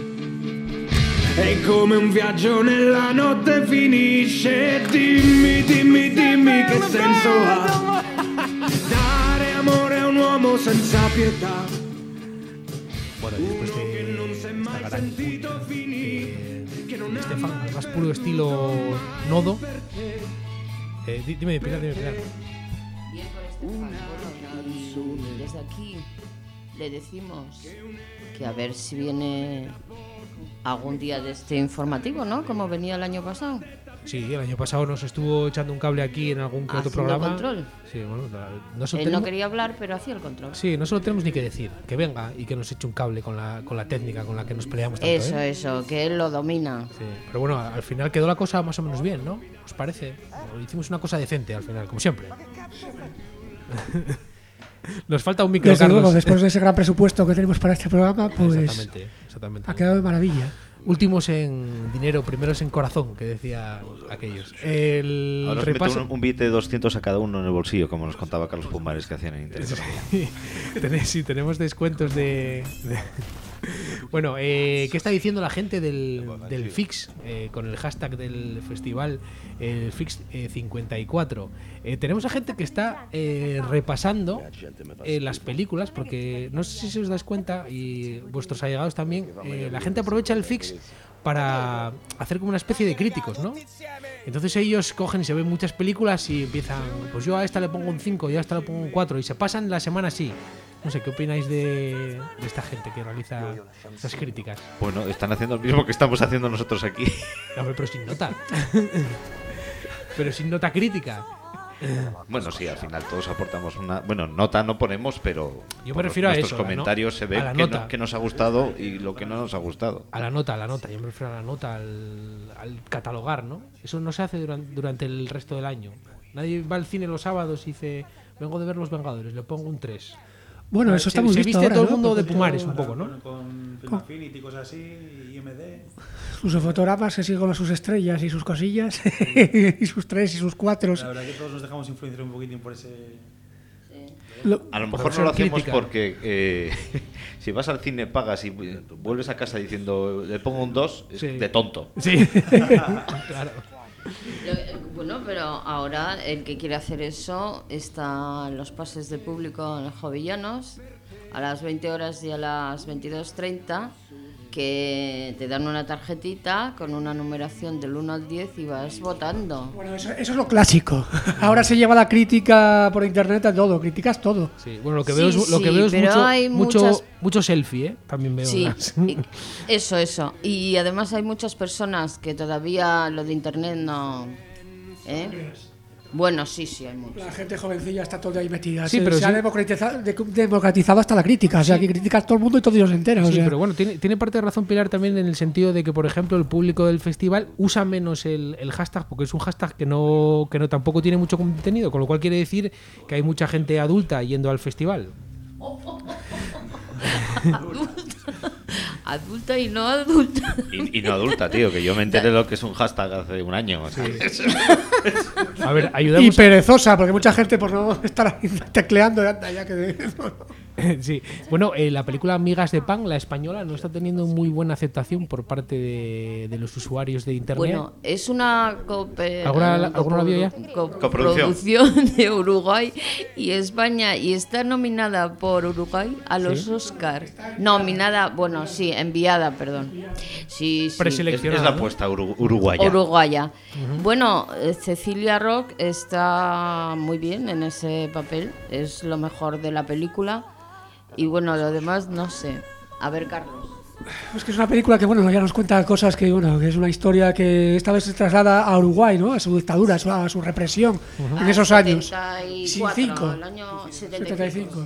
[SPEAKER 11] È come un viaggio nella notte finisce. Dimmi, dimmi, dimmi che senso ha dare amore a un uomo senza pietà.
[SPEAKER 1] Bueno, y después de esta gran cuña de Estefan, al más puro estilo Nodo. Eh, di- dime, Pilar, dime, Pilar.
[SPEAKER 3] Bien por Estefan. Bueno, y desde aquí le decimos que a ver si viene algún día de este informativo, ¿no? Como venía el año pasado.
[SPEAKER 1] Sí, el año pasado nos estuvo echando un cable aquí en algún que otro
[SPEAKER 3] Haciendo
[SPEAKER 1] programa.
[SPEAKER 3] control.
[SPEAKER 1] Sí, bueno, la- no solo
[SPEAKER 3] Él no
[SPEAKER 1] tenemos-
[SPEAKER 3] quería hablar, pero hacía el control.
[SPEAKER 1] Sí, no solo tenemos ni que decir, que venga y que nos eche un cable con la, con la técnica con la que nos peleamos tanto.
[SPEAKER 3] Eso,
[SPEAKER 1] ¿eh?
[SPEAKER 3] eso, que él lo domina.
[SPEAKER 1] Sí, pero bueno, al final quedó la cosa más o menos bien, ¿no? ¿Os parece? Hicimos una cosa decente al final, como siempre. Nos falta un micro,
[SPEAKER 2] desde luego,
[SPEAKER 1] Carlos.
[SPEAKER 2] después de ese gran presupuesto que tenemos para este programa, pues
[SPEAKER 1] Exactamente, exactamente.
[SPEAKER 2] ha quedado de maravilla.
[SPEAKER 1] Últimos en dinero, primeros en corazón, que decía aquellos. El
[SPEAKER 5] Ahora os meto
[SPEAKER 1] repaso.
[SPEAKER 5] un, un billete de doscientos a cada uno en el bolsillo, como nos contaba Carlos Pumares que hacían en Internet.
[SPEAKER 1] Tenéis- sí, tenemos descuentos de, de, Bueno, eh, ¿qué está diciendo la gente del, del F I X? Eh, con el hashtag del festival, el F I X eh, cincuenta y cuatro. Eh, tenemos a gente que está eh, repasando eh, las películas, porque no sé si os dais cuenta, y vuestros allegados también, eh, la gente aprovecha el F I X para hacer como una especie de críticos, ¿no? Entonces ellos cogen y se ven muchas películas y empiezan, pues yo a esta le pongo un cinco, yo a esta le pongo un cuatro, y se pasan la semana así. No sé, ¿qué opináis de, de esta gente que realiza estas críticas?
[SPEAKER 5] Bueno, están haciendo lo mismo que estamos haciendo nosotros aquí.
[SPEAKER 1] No, pero sin nota. Pero sin nota crítica.
[SPEAKER 5] Bueno, sí, al final todos aportamos una... Bueno, nota no ponemos, pero...
[SPEAKER 1] Yo me refiero a eso.
[SPEAKER 5] Nuestros comentarios
[SPEAKER 1] no,
[SPEAKER 5] se ve que, no, que nos ha gustado y lo que no nos ha gustado.
[SPEAKER 1] A la nota, a la nota. Yo me refiero a la nota, al, al catalogar, ¿no? Eso no se hace durante, durante el resto del año. Nadie va al cine los sábados y dice, vengo de ver Los Vengadores, le pongo un tres.
[SPEAKER 2] Bueno, eso está
[SPEAKER 1] se,
[SPEAKER 2] muy
[SPEAKER 1] se
[SPEAKER 2] visto
[SPEAKER 1] viste
[SPEAKER 2] ahora,
[SPEAKER 1] todo
[SPEAKER 2] ¿no?
[SPEAKER 1] el mundo
[SPEAKER 2] Porque
[SPEAKER 1] de Pumares un poco, ¿no?
[SPEAKER 4] Con Film Affinity, cosas así, I M D.
[SPEAKER 2] Sus fotogramas que siguen con sus estrellas y sus cosillas, y sus tres y sus cuatro.
[SPEAKER 4] La verdad que todos nos dejamos influenciar un poquitín por ese...
[SPEAKER 2] Lo,
[SPEAKER 5] a lo mejor no lo hacemos crítica. Porque eh, si vas al cine, pagas y vuelves a casa diciendo le pongo un dos, es sí. de tonto.
[SPEAKER 1] Sí, claro.
[SPEAKER 3] Bueno, pero ahora el que quiere hacer eso está en los pases de público en Jovellanos a las veinte horas y a las veintidós treinta, que te dan una tarjetita con una numeración del uno al diez y vas votando.
[SPEAKER 2] Bueno, eso, eso es lo clásico. Ahora se lleva la crítica por internet a todo, criticas todo.
[SPEAKER 1] Sí, bueno, lo que veo sí, es, lo que veo es mucho, mucho, muchas... mucho selfie, ¿eh? También veo.
[SPEAKER 3] Sí, eso, eso. Y además hay muchas personas que todavía lo de internet no... ¿eh? Bueno, sí, sí, hay mucho.
[SPEAKER 2] La gente jovencilla está toda ahí metida.
[SPEAKER 1] Sí,
[SPEAKER 2] se,
[SPEAKER 1] pero
[SPEAKER 2] se
[SPEAKER 1] sí.
[SPEAKER 2] ha democratizado, democratizado hasta la crítica. O sea,
[SPEAKER 1] sí.
[SPEAKER 2] que criticas todo el mundo y todo Dios entero.
[SPEAKER 1] Sí,
[SPEAKER 2] o sea.
[SPEAKER 1] pero bueno, tiene, tiene parte de razón Pilar también en el sentido de que, por ejemplo, el público del festival usa menos el, el hashtag, porque es un hashtag que no, que no tampoco tiene mucho contenido, con lo cual quiere decir que hay mucha gente adulta yendo al festival.
[SPEAKER 3] Adulta y no adulta.
[SPEAKER 5] Y, y no adulta, tío, que yo me enteré de lo que es un hashtag hace un año. O sea.
[SPEAKER 1] Sí. A ver, ayudamos.
[SPEAKER 2] Y perezosa, porque mucha gente por no estar ahí tecleando anda ya que...
[SPEAKER 1] Sí. Bueno, eh, la película Migas de Pan, la española, no está teniendo muy buena aceptación por parte de, de los usuarios de internet.
[SPEAKER 3] Bueno, es una cope,
[SPEAKER 1] ¿Alguna, ¿alguna la vio ya?
[SPEAKER 3] Co coproducción de Uruguay y España, y está nominada por Uruguay a los ¿sí? Oscar. Nominada, bueno, sí, enviada, perdón. Sí, sí.
[SPEAKER 5] Preseleccionada. Es, es la apuesta uru uruguaya.
[SPEAKER 3] Uruguaya. Uh-huh. Bueno, Cecilia Roth está muy bien en ese papel, es lo mejor de la película. Y bueno, lo demás no sé. A ver, Carlos.
[SPEAKER 2] Es que es una película que, bueno, ya nos cuenta cosas que, bueno, que es una historia que esta vez se traslada a Uruguay, ¿no? A su dictadura, a su, a su represión uh-huh. en esos años.
[SPEAKER 3] setenta y cuatro, el año setenta y cinco.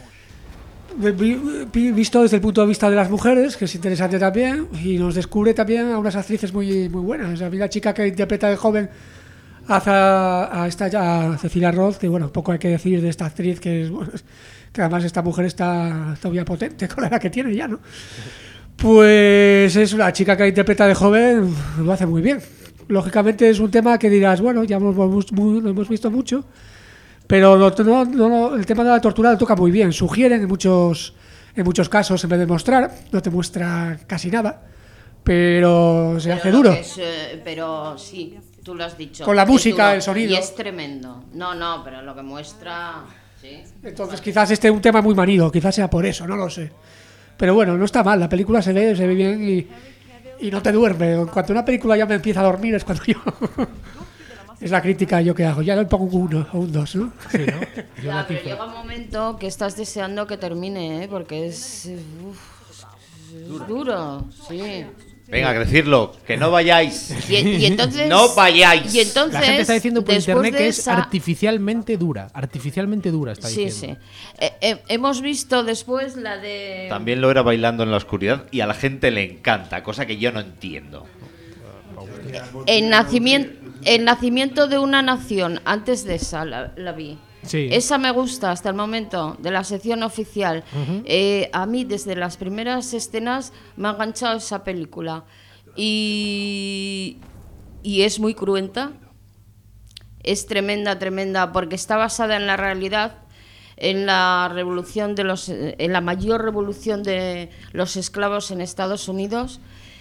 [SPEAKER 2] Uh-huh. Visto desde el punto de vista de las mujeres, que es interesante también, y nos descubre también a unas actrices muy, muy buenas. A mí la chica que interpreta de joven a, a, esta, a Cecilia Roth, que bueno, poco hay que decir de esta actriz, que, es, bueno, que además esta mujer está todavía potente con la edad que tiene ya, ¿no? Pues es una chica que interpreta de joven, lo hace muy bien. Lógicamente es un tema que dirás, bueno, ya lo hemos, muy, lo hemos visto mucho, pero no, no, no, el tema de la tortura lo toca muy bien. Sugieren en muchos, en muchos casos, en vez de mostrar, no te muestra casi nada, pero se
[SPEAKER 3] pero
[SPEAKER 2] hace duro.
[SPEAKER 3] Es, eh, pero sí, tú lo has dicho.
[SPEAKER 2] Con la música, el sonido.
[SPEAKER 3] Y es tremendo. No, no, pero lo que muestra... ¿sí?
[SPEAKER 2] Entonces quizás este es un tema muy manido, quizás sea por eso, no lo sé. Pero bueno, no está mal, la película se ve, se ve bien y, y no te duerme. En cuanto una película ya me empieza a dormir es cuando yo... Es la crítica yo que hago, ya le pongo un uno o un dos, ¿no?
[SPEAKER 1] Sí, ¿no?
[SPEAKER 3] Ya, pero llega un momento que estás deseando que termine, ¿eh? Porque es, uf, es duro, sí.
[SPEAKER 5] Venga, a decirlo, que no vayáis.
[SPEAKER 3] Y, y entonces,
[SPEAKER 5] no vayáis.
[SPEAKER 3] Y entonces,
[SPEAKER 1] la gente está diciendo por internet que
[SPEAKER 3] esa...
[SPEAKER 1] es artificialmente dura. Artificialmente dura, está
[SPEAKER 3] sí,
[SPEAKER 1] diciendo.
[SPEAKER 3] Sí, sí. Eh, eh, hemos visto después la de...
[SPEAKER 5] También lo era Bailando en la oscuridad y a la gente le encanta, cosa que yo no entiendo.
[SPEAKER 3] El nacimiento, el nacimiento de una nación, antes de esa la, la vi.
[SPEAKER 1] Sí.
[SPEAKER 3] Esa me gusta hasta el momento, de la sección oficial. Uh-huh. eh, a mí, desde las primeras escenas, me ha enganchado esa película. Y, y es muy cruenta. Es tremenda, tremenda, porque está basada en la realidad. en la revolución de los, en la mayor revolución de los esclavos en Estados Unidos.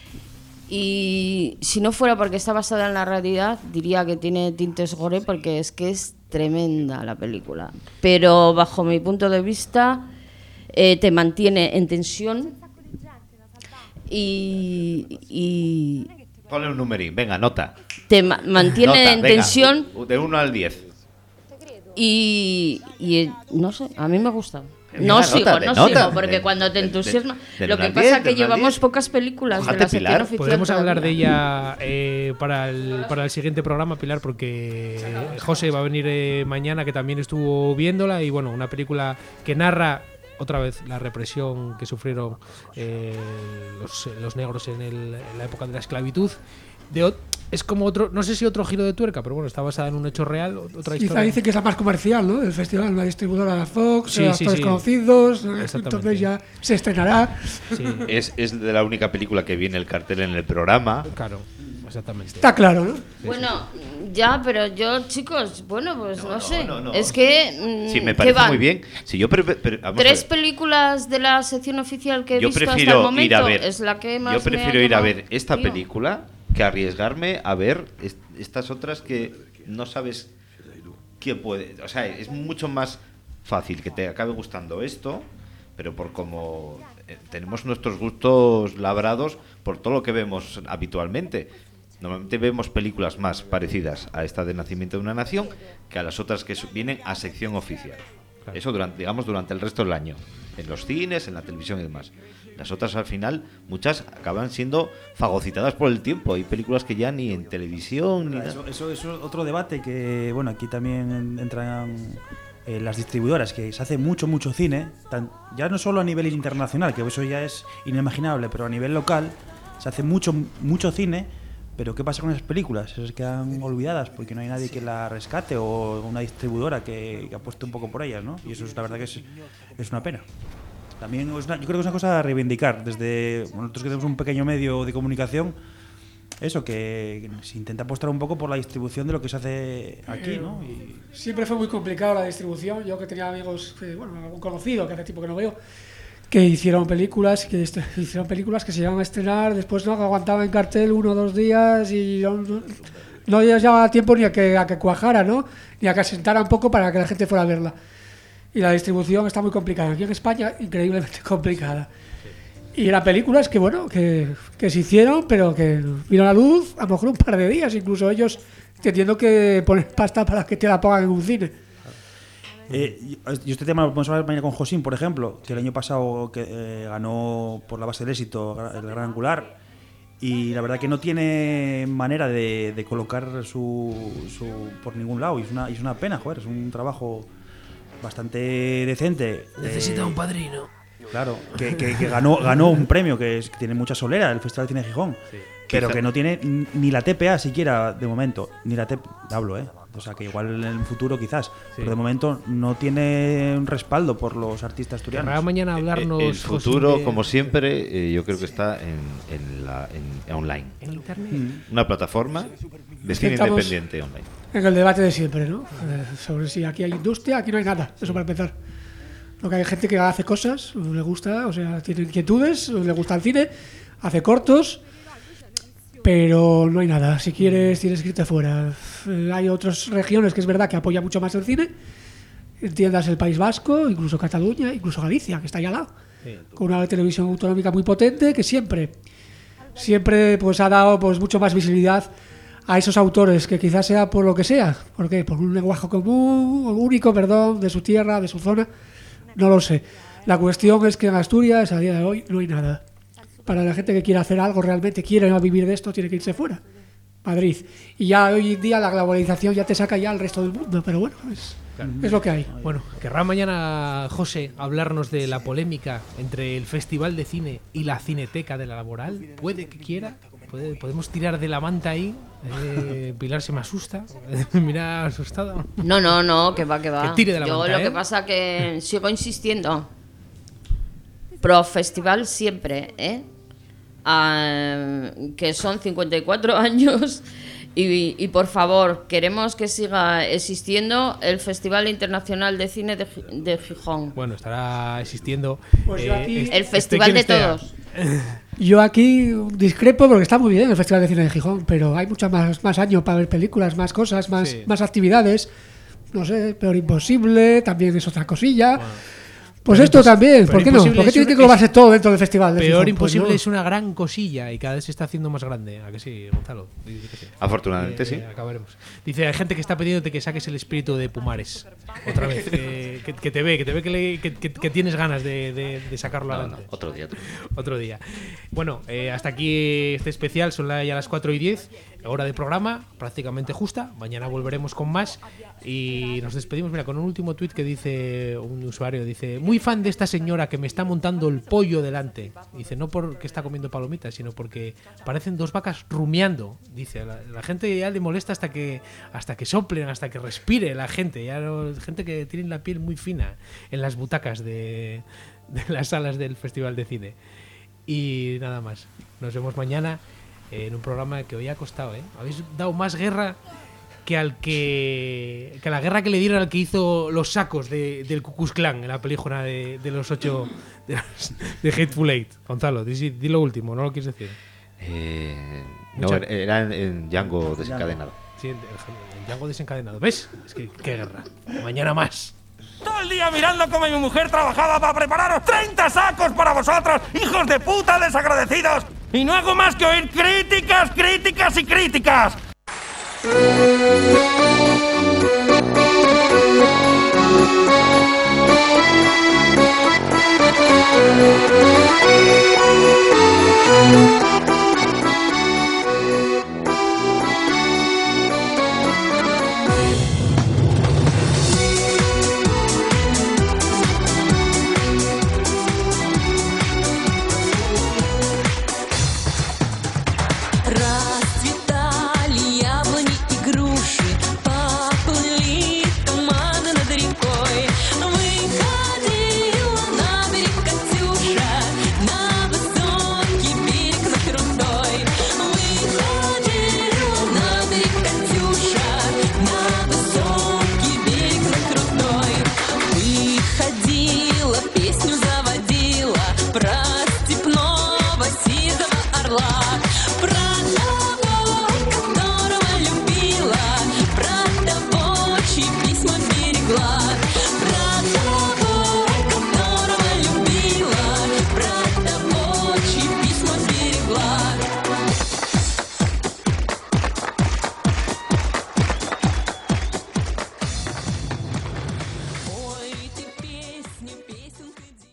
[SPEAKER 3] Y si no fuera porque está basada en la realidad, diría que tiene tintes gore, porque es que es tremenda la película. Pero bajo mi punto de vista, eh, te mantiene en tensión y, y
[SPEAKER 5] Ponle un numerín, venga, nota.
[SPEAKER 3] te ma- mantiene
[SPEAKER 5] Nota,
[SPEAKER 3] en
[SPEAKER 5] venga,
[SPEAKER 3] tensión
[SPEAKER 5] u- de uno al diez.
[SPEAKER 3] y, y no sé, a mí me gusta.
[SPEAKER 5] Venga,
[SPEAKER 3] No
[SPEAKER 5] nota,
[SPEAKER 3] sigo,
[SPEAKER 5] de
[SPEAKER 3] no
[SPEAKER 5] nota,
[SPEAKER 3] sigo, porque
[SPEAKER 5] de-
[SPEAKER 3] cuando te
[SPEAKER 5] de- de-
[SPEAKER 3] entusiasma.
[SPEAKER 5] del
[SPEAKER 3] Lo
[SPEAKER 5] uno
[SPEAKER 3] que
[SPEAKER 5] al
[SPEAKER 3] pasa
[SPEAKER 5] diez,
[SPEAKER 3] es que
[SPEAKER 5] del uno al
[SPEAKER 3] llevamos
[SPEAKER 5] diez.
[SPEAKER 3] pocas películas de
[SPEAKER 5] Mójate,
[SPEAKER 3] la sección
[SPEAKER 5] Pilar.
[SPEAKER 3] oficial.
[SPEAKER 1] Podemos hablar de
[SPEAKER 3] todavía.
[SPEAKER 1] ella eh, para, el, para el siguiente programa, Pilar, porque José va a venir eh, mañana, que también estuvo viéndola, y bueno, una película que narra otra vez la represión que sufrieron eh, los, los negros en, el- en la época de la esclavitud. De, ot- es como otro, no sé si otro giro de tuerca, pero bueno, está basada en un hecho real, o- otra
[SPEAKER 2] Quizá
[SPEAKER 1] historia.
[SPEAKER 2] dice que es la más comercial, ¿no? El festival, una distribuidora de Fox,
[SPEAKER 1] Sí,
[SPEAKER 2] eh,
[SPEAKER 1] sí,
[SPEAKER 2] actores
[SPEAKER 1] sí.
[SPEAKER 2] conocidos, eh,
[SPEAKER 1] Exactamente.
[SPEAKER 2] entonces ya se estrenará.
[SPEAKER 1] Sí,
[SPEAKER 5] Es, es de la única película que viene el cartel en el programa.
[SPEAKER 1] claro, exactamente.
[SPEAKER 2] Está claro, ¿no?
[SPEAKER 3] Bueno, ya, pero yo, chicos, bueno, pues no, sé.
[SPEAKER 5] no, no.
[SPEAKER 3] Es que. mm,
[SPEAKER 5] Sí, me
[SPEAKER 3] ¿qué
[SPEAKER 5] parece
[SPEAKER 3] van?
[SPEAKER 5] muy bien. Si yo pre- pre- vamos a
[SPEAKER 3] Tres
[SPEAKER 5] ver.
[SPEAKER 3] películas de la sección oficial que he
[SPEAKER 5] Yo
[SPEAKER 3] visto hasta el
[SPEAKER 5] prefiero
[SPEAKER 3] momento
[SPEAKER 5] ir a ver.
[SPEAKER 3] es la que más
[SPEAKER 5] Yo
[SPEAKER 3] me ha
[SPEAKER 5] prefiero ir a
[SPEAKER 3] llamado.
[SPEAKER 5] ver esta
[SPEAKER 3] Tío.
[SPEAKER 5] película que arriesgarme a ver est- estas otras que no sabes qué puede. O sea, es mucho más fácil que te acabe gustando esto, pero por como eh, tenemos nuestros gustos labrados por todo lo que vemos habitualmente. Normalmente vemos películas más parecidas a esta de Nacimiento de una Nación que a las otras que su- vienen a sección oficial. Eso durante, digamos, durante el resto del año, en los cines, en la televisión y demás. Las otras al final, muchas acaban siendo fagocitadas por el tiempo. Hay películas que ya ni en televisión ni nada.
[SPEAKER 4] Eso, eso es otro debate que, bueno, aquí también entran eh, las distribuidoras, que se hace mucho, mucho cine, tan- ya no solo a nivel internacional, que eso ya es inimaginable, pero a nivel local se hace mucho, mucho cine. Pero ¿qué pasa con esas películas? Se quedan olvidadas porque no hay nadie que la rescate, o una distribuidora que, que apueste un poco por ellas, ¿no? Y eso es la verdad que es, es una pena. También es una- yo creo que es una cosa a reivindicar. Desde bueno, nosotros que tenemos un pequeño medio de comunicación, eso, que se intenta apostar un poco por la distribución de lo que se hace aquí, ¿no? Y
[SPEAKER 2] Siempre fue muy complicado la distribución. Yo que tenía amigos, que, bueno, algún conocido que hace tiempo que no veo, que hicieron películas, que est- hicieron películas que se iban a estrenar, después no aguantaban en cartel uno o dos días y no, no, no llevaba tiempo ni a que, a que cuajara, ¿no? Ni a que asentara un poco para que la gente fuera a verla. Y la distribución está muy complicada. Aquí en España, increíblemente complicada. Y eran películas que, bueno, que, que se hicieron, pero que vieron a la luz a lo mejor un par de días. Incluso ellos teniendo que poner pasta para que te la pongan en un cine.
[SPEAKER 4] Eh, y y este tema lo podemos hablar mañana con Josín, por ejemplo, que el año pasado que, eh, ganó por la base del éxito el Gran Angular, y la verdad que no tiene manera de, de colocar su, su por ningún lado, y es una, y es una pena, joder, es un trabajo bastante decente.
[SPEAKER 1] Necesita
[SPEAKER 4] eh,
[SPEAKER 1] un padrino.
[SPEAKER 4] Claro, que, que- que ganó, ganó un premio que, es- que tiene mucha solera, el Festival de Cine de Gijón, pero
[SPEAKER 5] Quizá-
[SPEAKER 4] que no tiene n- ni la T P A siquiera de momento, ni la T P A, hablo, ¿eh? O sea, que igual en el futuro quizás, pero de momento no tiene un respaldo por los artistas
[SPEAKER 1] Querrá
[SPEAKER 4] asturianos.
[SPEAKER 1] mañana hablarnos.
[SPEAKER 5] Eh, El
[SPEAKER 1] José,
[SPEAKER 5] futuro,
[SPEAKER 1] de-
[SPEAKER 5] como siempre, eh, yo creo que está en, en la, en online.
[SPEAKER 1] en internet.
[SPEAKER 5] Una plataforma de cine
[SPEAKER 2] Estamos-
[SPEAKER 5] independiente online.
[SPEAKER 2] En el debate de siempre, ¿no? Eh, sobre si aquí hay industria, aquí no hay nada. Eso para empezar. Lo que hay gente que hace cosas, le gusta, o sea, tiene inquietudes, le gusta el cine, hace cortos, pero no hay nada. Si quieres, tienes que irte fuera. Eh, hay otras regiones que es verdad que apoya mucho más el cine. Entiendas el País Vasco, incluso Cataluña, incluso Galicia, que está ahí al lado. Con una televisión autonómica muy potente que siempre, siempre pues ha dado pues mucho más visibilidad a esos autores, que quizás sea por lo que sea. ¿Por qué? Por un lenguaje común, único, perdón, de su tierra, de su zona. No lo sé. La cuestión es que en Asturias, a día de hoy, no hay nada. Para la gente que quiera hacer algo, realmente quiere vivir de esto, tiene que irse fuera. Madrid. Y ya hoy en día la globalización ya te saca ya al resto del mundo, pero bueno, es, es lo que hay.
[SPEAKER 1] Bueno, querrá mañana José hablarnos de la polémica entre el Festival de Cine y la Cineteca de la Laboral. Puede que quiera. Puede- podemos tirar de la manta ahí. Eh, Pilar se me asusta. Mira, asustada.
[SPEAKER 3] No, no, no, que va, que va.
[SPEAKER 1] Que tire de la
[SPEAKER 3] Yo
[SPEAKER 1] manta,
[SPEAKER 3] lo
[SPEAKER 1] ¿eh?
[SPEAKER 3] que pasa que sigo insistiendo. Pro festival siempre, ¿eh? Ah, que son cincuenta y cuatro años Y, y por favor, queremos que siga existiendo el Festival Internacional de Cine de, Gi- de Gijón.
[SPEAKER 1] Bueno, estará existiendo.
[SPEAKER 2] Pues yo aquí-
[SPEAKER 1] es-
[SPEAKER 3] El
[SPEAKER 1] esté
[SPEAKER 3] festival
[SPEAKER 1] quien
[SPEAKER 3] de
[SPEAKER 1] esté.
[SPEAKER 3] todos.
[SPEAKER 2] Yo aquí discrepo porque está muy bien el Festival de Cine de Gijón, pero hay muchas más, más años para ver películas, más cosas, más,
[SPEAKER 1] Sí.
[SPEAKER 2] más actividades. No sé, Peor Imposible, también es otra cosilla.
[SPEAKER 1] Bueno.
[SPEAKER 2] Pues
[SPEAKER 1] Peor
[SPEAKER 2] esto
[SPEAKER 1] Impos-
[SPEAKER 2] también,
[SPEAKER 1] Peor
[SPEAKER 2] ¿por qué no?
[SPEAKER 1] Imposible
[SPEAKER 2] ¿Por qué
[SPEAKER 1] es
[SPEAKER 2] tiene
[SPEAKER 1] un-
[SPEAKER 2] que englobarse
[SPEAKER 1] es-
[SPEAKER 2] todo dentro del Festival de
[SPEAKER 1] Peor
[SPEAKER 2] Gijón? Pues
[SPEAKER 1] Imposible
[SPEAKER 2] no.
[SPEAKER 1] es una gran cosilla y cada vez se está haciendo más grande. ¿A que sí, Gonzalo? Dice que sí.
[SPEAKER 5] Afortunadamente,
[SPEAKER 1] Eh,
[SPEAKER 5] sí.
[SPEAKER 1] eh, acabaremos. Dice, hay gente que está pidiéndote que saques el espíritu de Pumares. Otra vez. eh, que, que te ve, que te ve que, le- que, que- que tienes ganas de, de- de sacarlo
[SPEAKER 5] No, no,
[SPEAKER 1] adelante.
[SPEAKER 5] otro día. otro día.
[SPEAKER 1] Otro día. Bueno, eh, hasta aquí este especial. Son la- ya las cuatro y diez. Hora de programa, prácticamente justa. Mañana volveremos con más. Y nos despedimos, mira, con un último tuit que dice un usuario. Dice, muy fan de esta señora que me está montando el pollo delante. Dice, no porque está comiendo palomitas, sino porque parecen dos vacas rumiando. Dice, la, la gente ya le molesta hasta que hasta que soplen, hasta que respire la gente. Ya no- gente que tiene la piel muy fina en las butacas de, de las salas del Festival de Cine. Y nada más. Nos vemos mañana en un programa que hoy ha costado, ¿eh? Habéis dado más guerra que al que que la guerra que le dieron al que hizo los sacos de, del Ku Klux Klan en la película de, de los ocho de, los- de Hateful Eight. Gonzalo, di, di lo último, no lo quieres decir.
[SPEAKER 5] Eh, no,
[SPEAKER 1] Mucha-
[SPEAKER 5] era en, en Django desencadenado.
[SPEAKER 1] Sí, el, el Django desencadenado. ¿Ves? Es que qué guerra. Mañana más.
[SPEAKER 11] Todo el día mirando cómo mi mujer trabajaba para prepararos treinta sacos para vosotros, hijos de puta desagradecidos. Y no hago más que oír críticas, críticas y críticas.